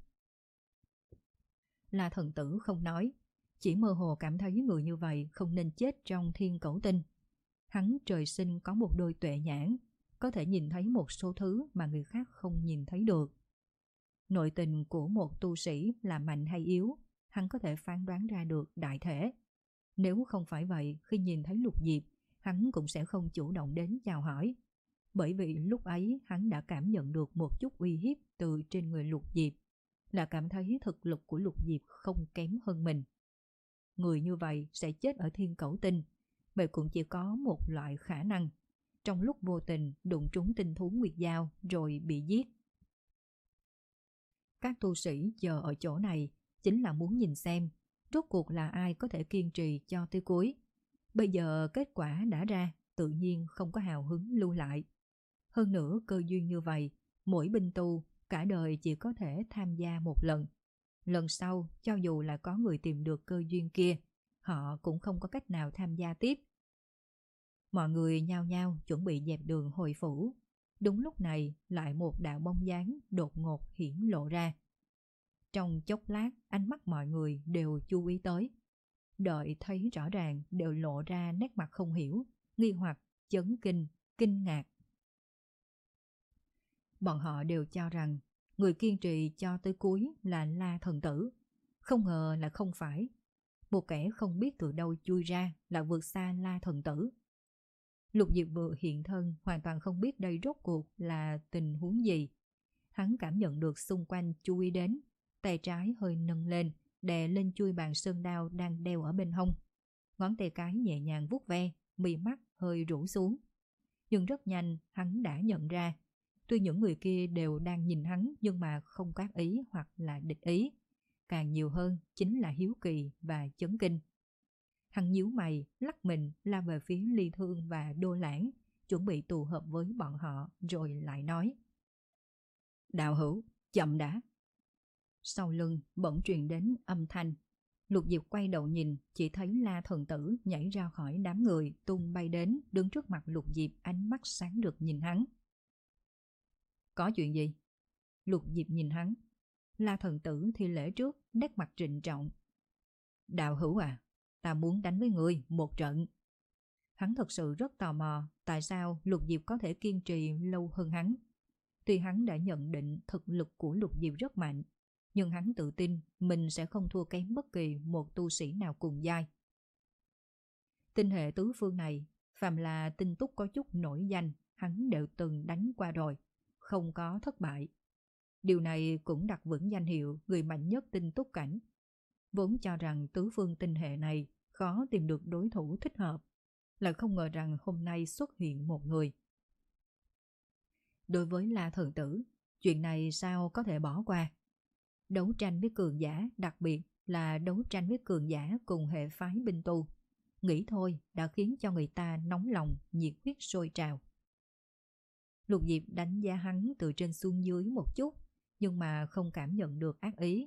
La Thần Tử không nói, chỉ mơ hồ cảm thấy người như vậy không nên chết trong thiên cẩu tinh. Hắn trời sinh có một đôi tuệ nhãn, có thể nhìn thấy một số thứ mà người khác không nhìn thấy được. Nội tình của một tu sĩ là mạnh hay yếu, hắn có thể phán đoán ra được đại thể. Nếu không phải vậy, khi nhìn thấy Lục Diệp, hắn cũng sẽ không chủ động đến chào hỏi. Bởi vì lúc ấy hắn đã cảm nhận được một chút uy hiếp từ trên người Lục Diệp, là cảm thấy thực lực của Lục Diệp không kém hơn mình. Người như vậy sẽ chết ở thiên cẩu tinh, vậy cũng chỉ có một loại khả năng, trong lúc vô tình đụng trúng tinh thú nguyệt dao rồi bị giết. Các tu sĩ chờ ở chỗ này chính là muốn nhìn xem rốt cuộc là ai có thể kiên trì cho tới cuối. Bây giờ kết quả đã ra, tự nhiên không có hào hứng lưu lại. Hơn nữa cơ duyên như vậy, mỗi binh tu cả đời chỉ có thể tham gia một lần. Lần sau, cho dù là có người tìm được cơ duyên kia, họ cũng không có cách nào tham gia tiếp. Mọi người nhao nhao chuẩn bị dẹp đường hồi phủ. Đúng lúc này, lại một đạo bóng dáng đột ngột hiển lộ ra. Trong chốc lát, ánh mắt mọi người đều chú ý tới. Đợi thấy rõ ràng đều lộ ra nét mặt không hiểu, nghi hoặc, chấn kinh, kinh ngạc. Bọn họ đều cho rằng người kiên trì cho tới cuối là La Thần Tử. Không ngờ là không phải. Một kẻ không biết từ đâu chui ra là vượt xa La Thần Tử. Lục Diệp vừa hiện thân hoàn toàn không biết đây rốt cuộc là tình huống gì. Hắn cảm nhận được xung quanh chú ý đến, tay trái hơi nâng lên, đè lên chuôi bàn sơn đao đang đeo ở bên hông. Ngón tay cái nhẹ nhàng vuốt ve, mí mắt hơi rũ xuống. Nhưng rất nhanh hắn đã nhận ra, tuy những người kia đều đang nhìn hắn nhưng mà không có ác ý hoặc là địch ý. Càng nhiều hơn chính là hiếu kỳ và chấn kinh. Hắn nhíu mày, lắc mình lao về phía Ly Thương và Đô Lãng, chuẩn bị tụ hợp với bọn họ rồi lại nói. Đạo hữu, chậm đã. Sau lưng bỗng truyền đến âm thanh. Lục Diệp quay đầu nhìn, chỉ thấy La Thần Tử nhảy ra khỏi đám người, tung bay đến, đứng trước mặt Lục Diệp, ánh mắt sáng rực nhìn hắn. Có chuyện gì? Lục Diệp nhìn hắn. La Thần Tử thi lễ trước, nét mặt trịnh trọng. Đạo hữu à, ta muốn đánh với người một trận. Hắn thật sự rất tò mò tại sao Lục Diệp có thể kiên trì lâu hơn hắn. Tuy hắn đã nhận định thực lực của Lục Diệp rất mạnh, nhưng hắn tự tin mình sẽ không thua kém bất kỳ một tu sĩ nào cùng giai. Tinh hệ tứ phương này, phàm là tinh túc có chút nổi danh, hắn đều từng đánh qua rồi, không có thất bại. Điều này cũng đặt vững danh hiệu người mạnh nhất tinh túc cảnh. Vốn cho rằng tứ phương tinh hệ này khó tìm được đối thủ thích hợp, lại không ngờ rằng hôm nay xuất hiện một người. Đối với La Thần Tử, chuyện này sao có thể bỏ qua? Đấu tranh với cường giả, đặc biệt là đấu tranh với cường giả cùng hệ phái binh tu, nghĩ thôi đã khiến cho người ta nóng lòng, nhiệt huyết sôi trào. Lục Diệp đánh giá hắn từ trên xuống dưới một chút, nhưng mà không cảm nhận được ác ý,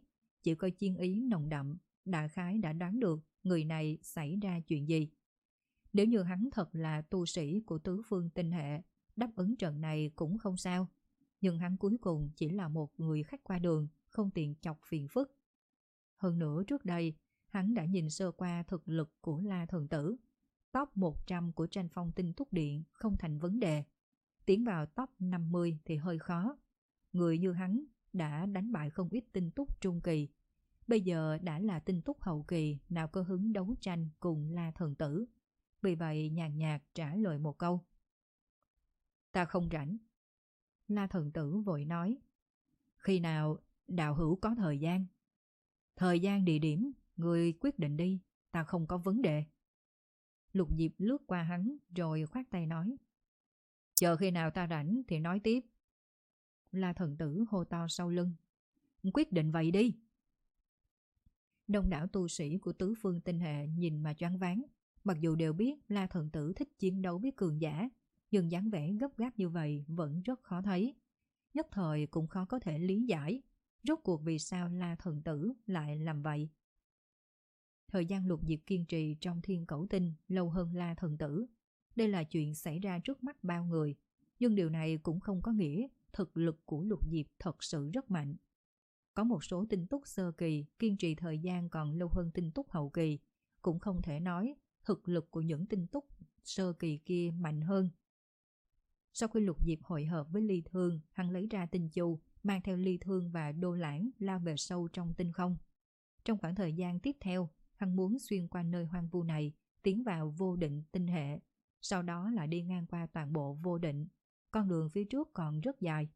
chỉ có chiến ý nồng đậm, đại khái đã đoán được người này xảy ra chuyện gì. Nếu như hắn thật là tu sĩ của tứ phương tinh hệ, đáp ứng trận này cũng không sao. Nhưng hắn cuối cùng chỉ là một người khách qua đường, không tiện chọc phiền phức. Hơn nữa trước đây, hắn đã nhìn sơ qua thực lực của La Thần Tử. Top một trăm của tranh phong tinh túc điện không thành vấn đề. Tiến vào top năm mươi thì hơi khó. Người như hắn đã đánh bại không ít tinh túc trung kỳ. Bây giờ đã là tinh túc hậu kỳ, nào có hứng đấu tranh cùng La Thần Tử. Vì vậy nhàn nhạt trả lời một câu. Ta không rảnh. La Thần Tử vội nói. Khi nào đạo hữu có thời gian? Thời gian địa điểm, người quyết định đi, ta không có vấn đề. Lục Diệp lướt qua hắn rồi khoát tay nói. Chờ khi nào ta rảnh thì nói tiếp. La Thần Tử hô to sau lưng. Quyết định vậy đi. Đông đảo tu sĩ của tứ phương tinh hệ nhìn mà choáng váng. Mặc dù đều biết La Thần Tử thích chiến đấu với cường giả, nhưng dáng vẻ gấp gáp như vậy vẫn rất khó thấy. Nhất thời cũng khó có thể lý giải rốt cuộc vì sao La Thần Tử lại làm vậy. Thời gian Lục Diệp kiên trì trong Thiên Cẩu Tinh lâu hơn La Thần Tử. Đây là chuyện xảy ra trước mắt bao người, nhưng điều này cũng không có nghĩa thực lực của Lục Diệp thật sự rất mạnh. Có một số tinh túc sơ kỳ kiên trì thời gian còn lâu hơn tinh túc hậu kỳ, cũng không thể nói thực lực của những tinh túc sơ kỳ kia mạnh hơn. Sau khi Lục Diệp hội hợp với Ly Thương, hắn lấy ra tinh chu, mang theo Ly Thương và Đô Lãng lao về sâu trong tinh không. Trong khoảng thời gian tiếp theo, hắn muốn xuyên qua nơi hoang vu này, tiến vào vô định tinh hệ, sau đó là đi ngang qua toàn bộ vô định. Con đường phía trước còn rất dài.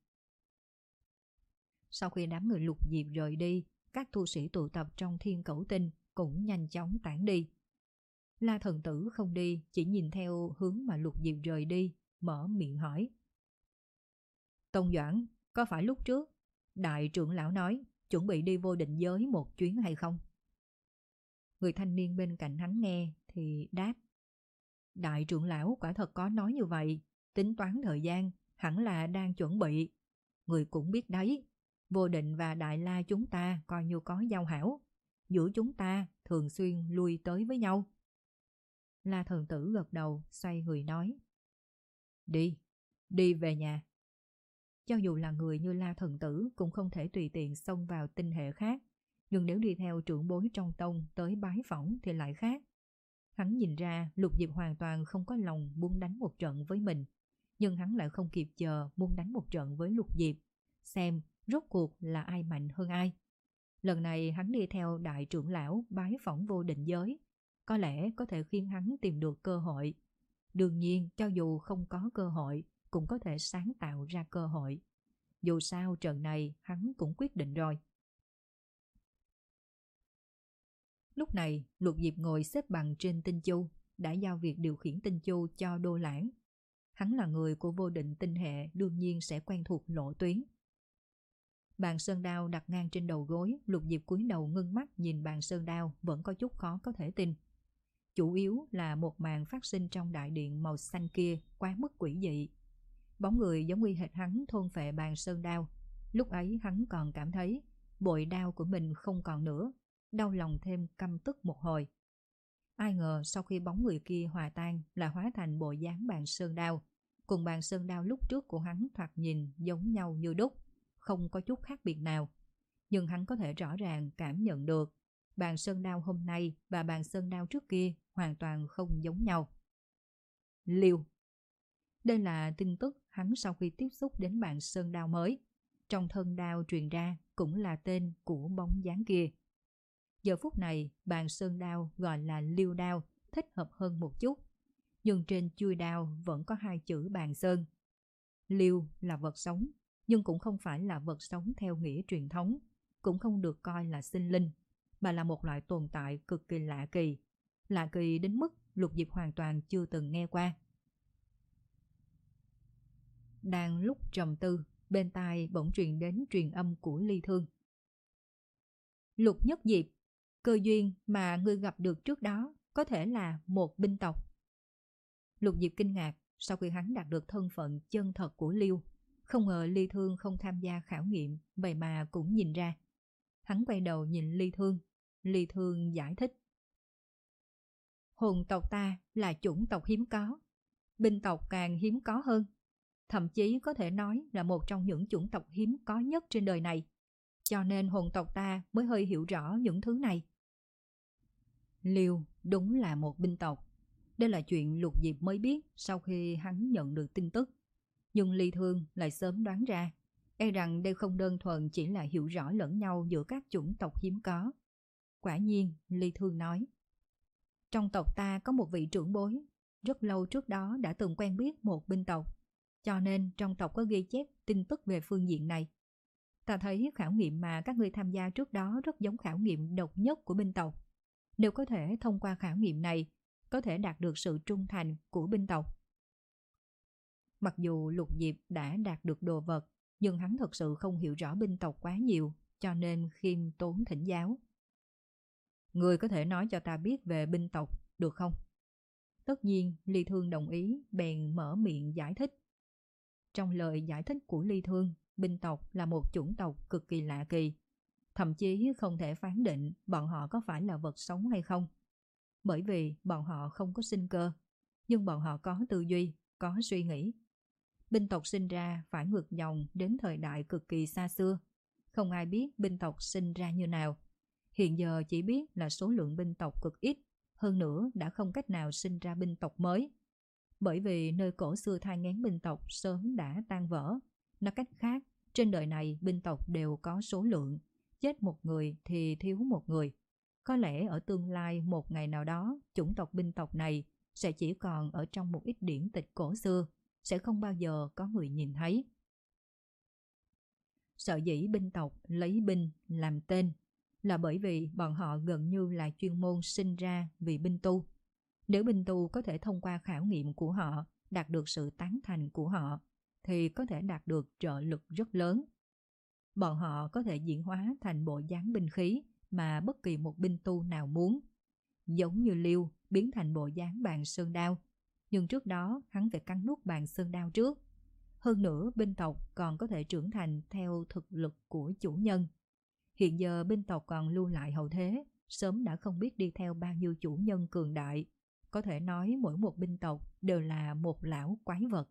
Sau khi đám người Lục Diệp rời đi, các tu sĩ tụ tập trong Thiên Cẩu Tinh cũng nhanh chóng tản đi. La Thần Tử không đi, chỉ nhìn theo hướng mà Lục Diệp rời đi, mở miệng hỏi. Tông Doãn, có phải lúc trước đại trưởng lão nói chuẩn bị đi vô định giới một chuyến hay không? Người thanh niên bên cạnh hắn nghe thì đáp. Đại trưởng lão quả thật có nói như vậy, tính toán thời gian hẳn là đang chuẩn bị. Người cũng biết đấy, vô định và Đại La chúng ta coi như có giao hảo, giữa chúng ta thường xuyên lui tới với nhau. La Thần Tử gật đầu, xoay người nói. Đi, đi về nhà. Cho dù là người như La Thần Tử cũng không thể tùy tiện xông vào tinh hệ khác, nhưng nếu đi theo trưởng bối trong tông tới bái phỏng thì lại khác. Hắn nhìn ra Lục Diệp hoàn toàn không có lòng muốn đánh một trận với mình, nhưng hắn lại không kịp chờ muốn đánh một trận với Lục Diệp, xem rốt cuộc là ai mạnh hơn ai. Lần này hắn đi theo đại trưởng lão bái phỏng vô định giới, có lẽ có thể khiến hắn tìm được cơ hội. Đương nhiên, cho dù không có cơ hội, cũng có thể sáng tạo ra cơ hội. Dù sao trận này hắn cũng quyết định rồi. Lúc này, Lục Diệp ngồi xếp bằng trên tinh chu, đã giao việc điều khiển tinh chu cho Đô Lãng. Hắn là người của vô định tinh hệ, đương nhiên sẽ quen thuộc lộ tuyến. Bàn sơn đao đặt ngang trên đầu gối, Lục Diệp cúi đầu ngưng mắt nhìn bàn sơn đao, vẫn có chút khó có thể tin. Chủ yếu là một màn phát sinh trong đại điện màu xanh kia quá mức quỷ dị. Bóng người giống y hệt hắn thôn phệ bàn sơn đao. Lúc ấy hắn còn cảm thấy bội đao của mình không còn nữa, đau lòng thêm căm tức một hồi. Ai ngờ sau khi bóng người kia hòa tan là hóa thành bộ dáng bàn sơn đao, cùng bàn sơn đao lúc trước của hắn thoạt nhìn giống nhau như đúc, không có chút khác biệt nào. Nhưng hắn có thể rõ ràng cảm nhận được bàn sơn đao hôm nay và bàn sơn đao trước kia hoàn toàn không giống nhau. Liêu. Đây là tin tức hắn sau khi tiếp xúc đến bàn sơn đao mới. Trong thân đao truyền ra cũng là tên của bóng dáng kia. Giờ phút này, bàn sơn đao gọi là liêu đao thích hợp hơn một chút. Nhưng trên chuôi đao vẫn có hai chữ bàn sơn. Liêu là vật sống, nhưng cũng không phải là vật sống theo nghĩa truyền thống, cũng không được coi là sinh linh, mà là một loại tồn tại cực kỳ lạ kỳ. Lạ kỳ đến mức Lục Diệp hoàn toàn chưa từng nghe qua. Đang lúc trầm tư, bên tai bỗng truyền đến truyền âm của Ly Thương. Lục Nhất Diệp, cơ duyên mà ngươi gặp được trước đó có thể là một binh tộc. Lục Diệp kinh ngạc sau khi hắn đạt được thân phận chân thật của Liêu. Không ngờ Ly Thương không tham gia khảo nghiệm, vậy mà cũng nhìn ra. Hắn quay đầu nhìn Ly Thương. Ly Thương giải thích. Hồn tộc ta là chủng tộc hiếm có. Binh tộc càng hiếm có hơn. Thậm chí có thể nói là một trong những chủng tộc hiếm có nhất trên đời này. Cho nên hồn tộc ta mới hơi hiểu rõ những thứ này. Liêu đúng là một binh tộc. Đây là chuyện Lục Diệp mới biết sau khi hắn nhận được tin tức. Nhưng Ly Thương lại sớm đoán ra. E rằng đây không đơn thuần chỉ là hiểu rõ lẫn nhau giữa các chủng tộc hiếm có. Quả nhiên, Ly Thương nói. Trong tộc ta có một vị trưởng bối. Rất lâu trước đó đã từng quen biết một binh tộc. Cho nên trong tộc có ghi chép tin tức về phương diện này. Ta thấy khảo nghiệm mà các ngươi tham gia trước đó rất giống khảo nghiệm độc nhất của binh tộc. Nếu có thể thông qua khảo nghiệm này, có thể đạt được sự trung thành của binh tộc. Mặc dù Lục Diệp đã đạt được đồ vật, nhưng hắn thật sự không hiểu rõ binh tộc quá nhiều, cho nên khiêm tốn thỉnh giáo. Người có thể nói cho ta biết về binh tộc, được không? Tất nhiên, Ly Thương đồng ý, bèn mở miệng giải thích. Trong lời giải thích của Ly Thương, binh tộc là một chủng tộc cực kỳ lạ kỳ. Thậm chí không thể phán định bọn họ có phải là vật sống hay không. Bởi vì bọn họ không có sinh cơ, nhưng bọn họ có tư duy, có suy nghĩ. Binh tộc sinh ra phải ngược dòng đến thời đại cực kỳ xa xưa. Không ai biết binh tộc sinh ra như nào. Hiện giờ chỉ biết là số lượng binh tộc cực ít, hơn nữa đã không cách nào sinh ra binh tộc mới. Bởi vì nơi cổ xưa thai nghén binh tộc sớm đã tan vỡ. Nói cách khác, trên đời này binh tộc đều có số lượng. Chết một người thì thiếu một người. Có lẽ ở tương lai một ngày nào đó, chủng tộc binh tộc này sẽ chỉ còn ở trong một ít điển tịch cổ xưa, sẽ không bao giờ có người nhìn thấy. Sở dĩ binh tộc lấy binh làm tên là bởi vì bọn họ gần như là chuyên môn sinh ra vì binh tu. Nếu binh tu có thể thông qua khảo nghiệm của họ, đạt được sự tán thành của họ, thì có thể đạt được trợ lực rất lớn. Bọn họ có thể diễn hóa thành bộ dáng binh khí mà bất kỳ một binh tu nào muốn. Giống như Liêu biến thành bộ dáng bàn sơn đao, nhưng trước đó hắn phải cắn nuốt bàn sơn đao trước. Hơn nữa binh tộc còn có thể trưởng thành theo thực lực của chủ nhân. Hiện giờ binh tộc còn lưu lại hậu thế, sớm đã không biết đi theo bao nhiêu chủ nhân cường đại. Có thể nói mỗi một binh tộc đều là một lão quái vật.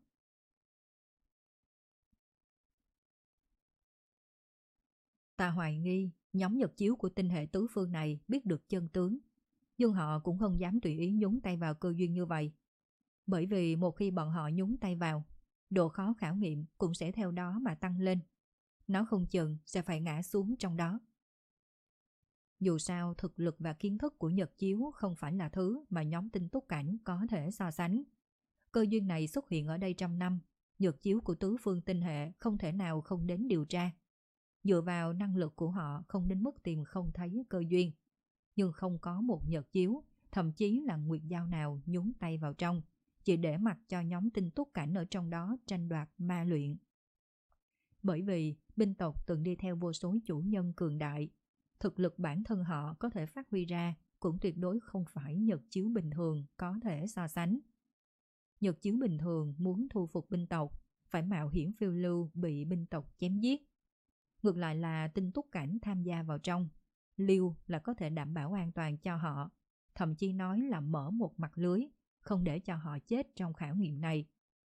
Ta hoài nghi nhóm nhật chiếu của tinh hệ tứ phương này biết được chân tướng, nhưng họ cũng không dám tùy ý nhúng tay vào cơ duyên như vậy. Bởi vì một khi bọn họ nhúng tay vào, độ khó khảo nghiệm cũng sẽ theo đó mà tăng lên. Nó không chừng sẽ phải ngã xuống trong đó. Dù sao thực lực và kiến thức của nhật chiếu không phải là thứ mà nhóm tinh túc cảnh có thể so sánh. Cơ duyên này xuất hiện ở đây trăm năm, nhật chiếu của tứ phương tinh hệ không thể nào không đến điều tra. Dựa vào năng lực của họ không đến mức tìm không thấy cơ duyên. Nhưng không có một nhật chiếu, thậm chí là nguyệt giao nào nhúng tay vào trong, chỉ để mặc cho nhóm tinh túc cảnh ở trong đó tranh đoạt ma luyện. Bởi vì binh tộc từng đi theo vô số chủ nhân cường đại, thực lực bản thân họ có thể phát huy ra cũng tuyệt đối không phải nhật chiếu bình thường có thể so sánh. Nhật chiếu bình thường muốn thu phục binh tộc phải mạo hiểm phiêu lưu bị binh tộc chém giết. Ngược lại là tinh túc cảnh tham gia vào trong, Liêu là có thể đảm bảo an toàn cho họ, thậm chí nói là mở một mặt lưới, không để cho họ chết trong khảo nghiệm này.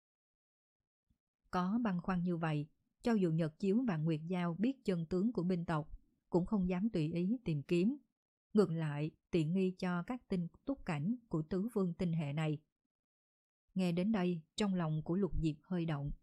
Có băn khoăn như vậy, cho dù Nhật Chiếu và Nguyệt Giao biết chân tướng của binh tộc, cũng không dám tùy ý tìm kiếm. Ngược lại, tiện nghi cho các tinh túc cảnh của tứ phương tinh hệ này. Nghe đến đây, trong lòng của Lục Diệp hơi động.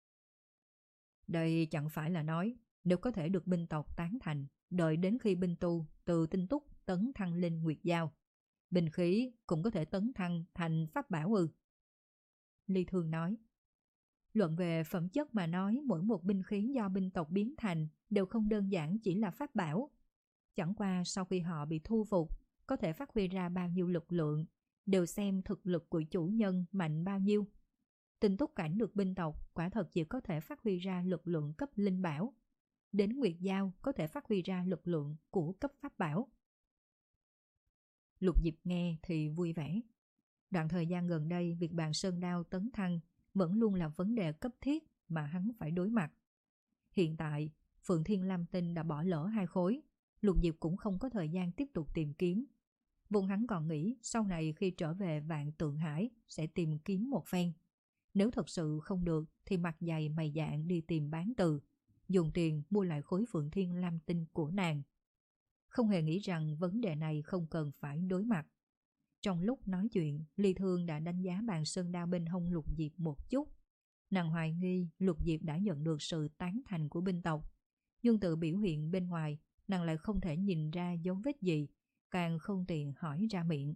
Đây chẳng phải là nói, nếu có thể được binh tộc tán thành, đợi đến khi binh tu từ tinh túc tấn thăng lên Nguyệt Giao, binh khí cũng có thể tấn thăng thành pháp bảo ư? Ly Thương nói. Luận về phẩm chất mà nói, mỗi một binh khí do binh tộc biến thành đều không đơn giản chỉ là pháp bảo. Chẳng qua sau khi họ bị thu phục, có thể phát huy ra bao nhiêu lực lượng, đều xem thực lực của chủ nhân mạnh bao nhiêu. Tinh túc cảnh được binh tộc quả thật chỉ có thể phát huy ra lực lượng cấp linh bảo. Đến Nguyệt Giao có thể phát huy ra lực lượng của cấp pháp bảo. Lục Diệp nghe thì vui vẻ. Đoạn thời gian gần đây, việc bàn sơn đao tấn thăng vẫn luôn là vấn đề cấp thiết mà hắn phải đối mặt. Hiện tại, Phượng Thiên Lam Tinh đã bỏ lỡ hai khối, Lục Diệp cũng không có thời gian tiếp tục tìm kiếm. Vốn hắn còn nghĩ sau này khi trở về Vạn Tượng Hải sẽ tìm kiếm một phen. Nếu thật sự không được thì mặt dày mày dạn đi tìm Bán Từ, dùng tiền mua lại khối Phượng Thiên Lam Tinh của nàng. Không hề nghĩ rằng vấn đề này không cần phải đối mặt. Trong lúc nói chuyện, Ly Thương đã đánh giá bàn sơn đao bên hông Lục Diệp một chút. Nàng hoài nghi Lục Diệp đã nhận được sự tán thành của binh tộc, nhưng từ biểu hiện bên ngoài, nàng lại không thể nhìn ra dấu vết gì, càng không tiện hỏi ra miệng.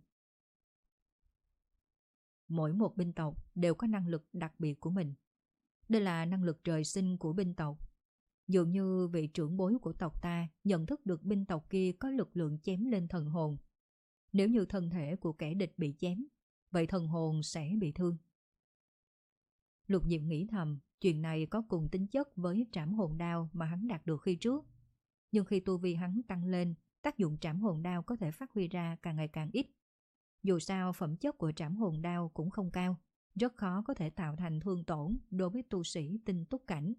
Mỗi một binh tộc đều có năng lực đặc biệt của mình. Đây là năng lực trời sinh của binh tộc. Dường như vị trưởng bối của tộc ta nhận thức được binh tộc kia có lực lượng chém lên thần hồn. Nếu như thân thể của kẻ địch bị chém, vậy thần hồn sẽ bị thương. Lục Diệp nghĩ thầm, chuyện này có cùng tính chất với trảm hồn đao mà hắn đạt được khi trước. Nhưng khi tu vi hắn tăng lên, tác dụng trảm hồn đao có thể phát huy ra càng ngày càng ít. Dù sao phẩm chất của trảm hồn đao cũng không cao, rất khó có thể tạo thành thương tổn đối với tu sĩ tinh túc cảnh.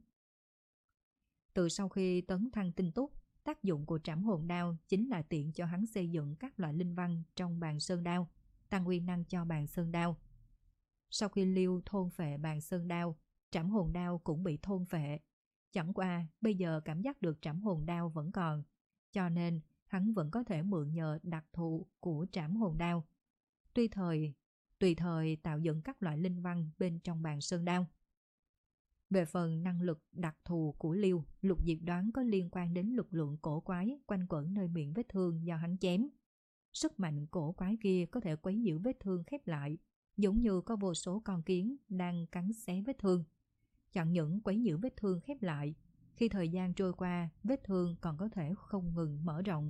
Từ sau khi tấn thăng tinh túc, tác dụng của trảm hồn đao chính là tiện cho hắn xây dựng các loại linh văn trong bàn sơn đao, tăng uy năng cho bàn sơn đao. Sau khi Liêu thôn phệ bàn sơn đao, trảm hồn đao cũng bị thôn phệ. Chẳng qua bây giờ cảm giác được trảm hồn đao vẫn còn, cho nên hắn vẫn có thể mượn nhờ đặc thù của trảm hồn đao. Tuy thời, tùy thời tạo dựng các loại linh văn bên trong bàn sơn đao. Về phần năng lực đặc thù của Liêu, Lục Diệp đoán có liên quan đến lực lượng cổ quái quanh quẩn nơi miệng vết thương do hắn chém. Sức mạnh cổ quái kia có thể quấy nhiễu vết thương khép lại, giống như có vô số con kiến đang cắn xé vết thương. Chẳng những quấy nhiễu vết thương khép lại, khi thời gian trôi qua, vết thương còn có thể không ngừng mở rộng.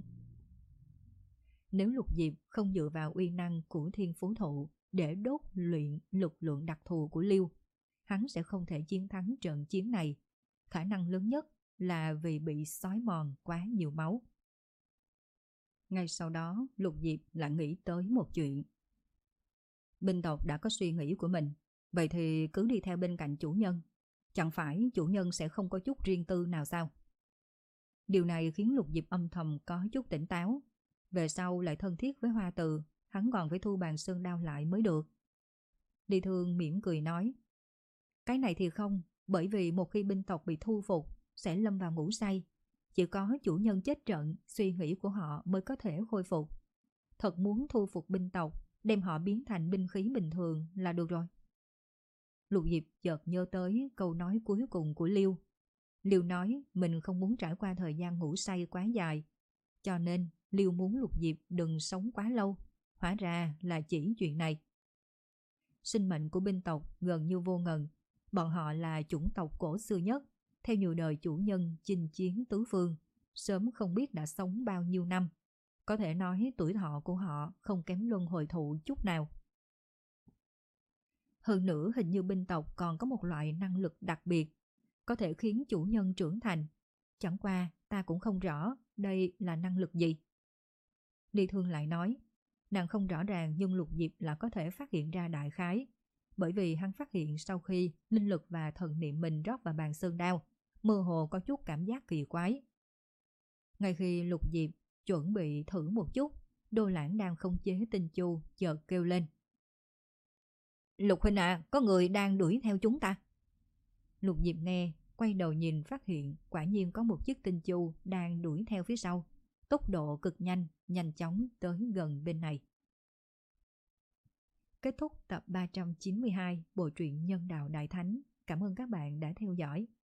Nếu Lục Diệp không dựa vào uy năng của thiên phú thụ để đốt luyện lực lượng đặc thù của Liêu, hắn sẽ không thể chiến thắng trận chiến này. Khả năng lớn nhất là vì bị xói mòn quá nhiều máu. Ngay sau đó, Lục Diệp lại nghĩ tới một chuyện. Binh tộc đã có suy nghĩ của mình, vậy thì cứ đi theo bên cạnh chủ nhân. Chẳng phải chủ nhân sẽ không có chút riêng tư nào sao? Điều này khiến Lục Diệp âm thầm có chút tỉnh táo. Về sau lại thân thiết với Hoa Từ, hắn còn phải thu bàn sơn đao lại mới được. Ly Thương mỉm cười nói, cái này thì không, bởi vì một khi binh tộc bị thu phục, sẽ lâm vào ngủ say. Chỉ có chủ nhân chết trận, suy nghĩ của họ mới có thể khôi phục. Thật muốn thu phục binh tộc, đem họ biến thành binh khí bình thường là được rồi. Lục Diệp chợt nhớ tới câu nói cuối cùng của Liêu. Liêu nói mình không muốn trải qua thời gian ngủ say quá dài, cho nên Liêu muốn Lục Diệp đừng sống quá lâu. Hóa ra là chỉ chuyện này. Sinh mệnh của binh tộc gần như vô ngần. Bọn họ là chủng tộc cổ xưa nhất, theo nhiều đời chủ nhân chinh chiến tứ phương, sớm không biết đã sống bao nhiêu năm. Có thể nói tuổi thọ của họ không kém luân hồi thụ chút nào. Hơn nữa hình như binh tộc còn có một loại năng lực đặc biệt, có thể khiến chủ nhân trưởng thành. Chẳng qua ta cũng không rõ đây là năng lực gì. Ly Thương lại nói, nàng không rõ ràng nhưng Lục Diệp là có thể phát hiện ra đại khái. Bởi vì hắn phát hiện sau khi linh lực và thần niệm mình rót vào bàn sơn đao, mơ hồ có chút cảm giác kỳ quái. Ngay khi Lục Diệp chuẩn bị thử một chút, Đô Lãng đang khống chế Tinh Chu chợt kêu lên. Lục huynh à, có người đang đuổi theo chúng ta. Lục Diệp nghe, quay đầu nhìn phát hiện quả nhiên có một chiếc Tinh Chu đang đuổi theo phía sau. Tốc độ cực nhanh, nhanh chóng tới gần bên này. Kết thúc tập ba trăm chín mươi hai bộ truyện Nhân Đạo Đại Thánh. Cảm ơn các bạn đã theo dõi.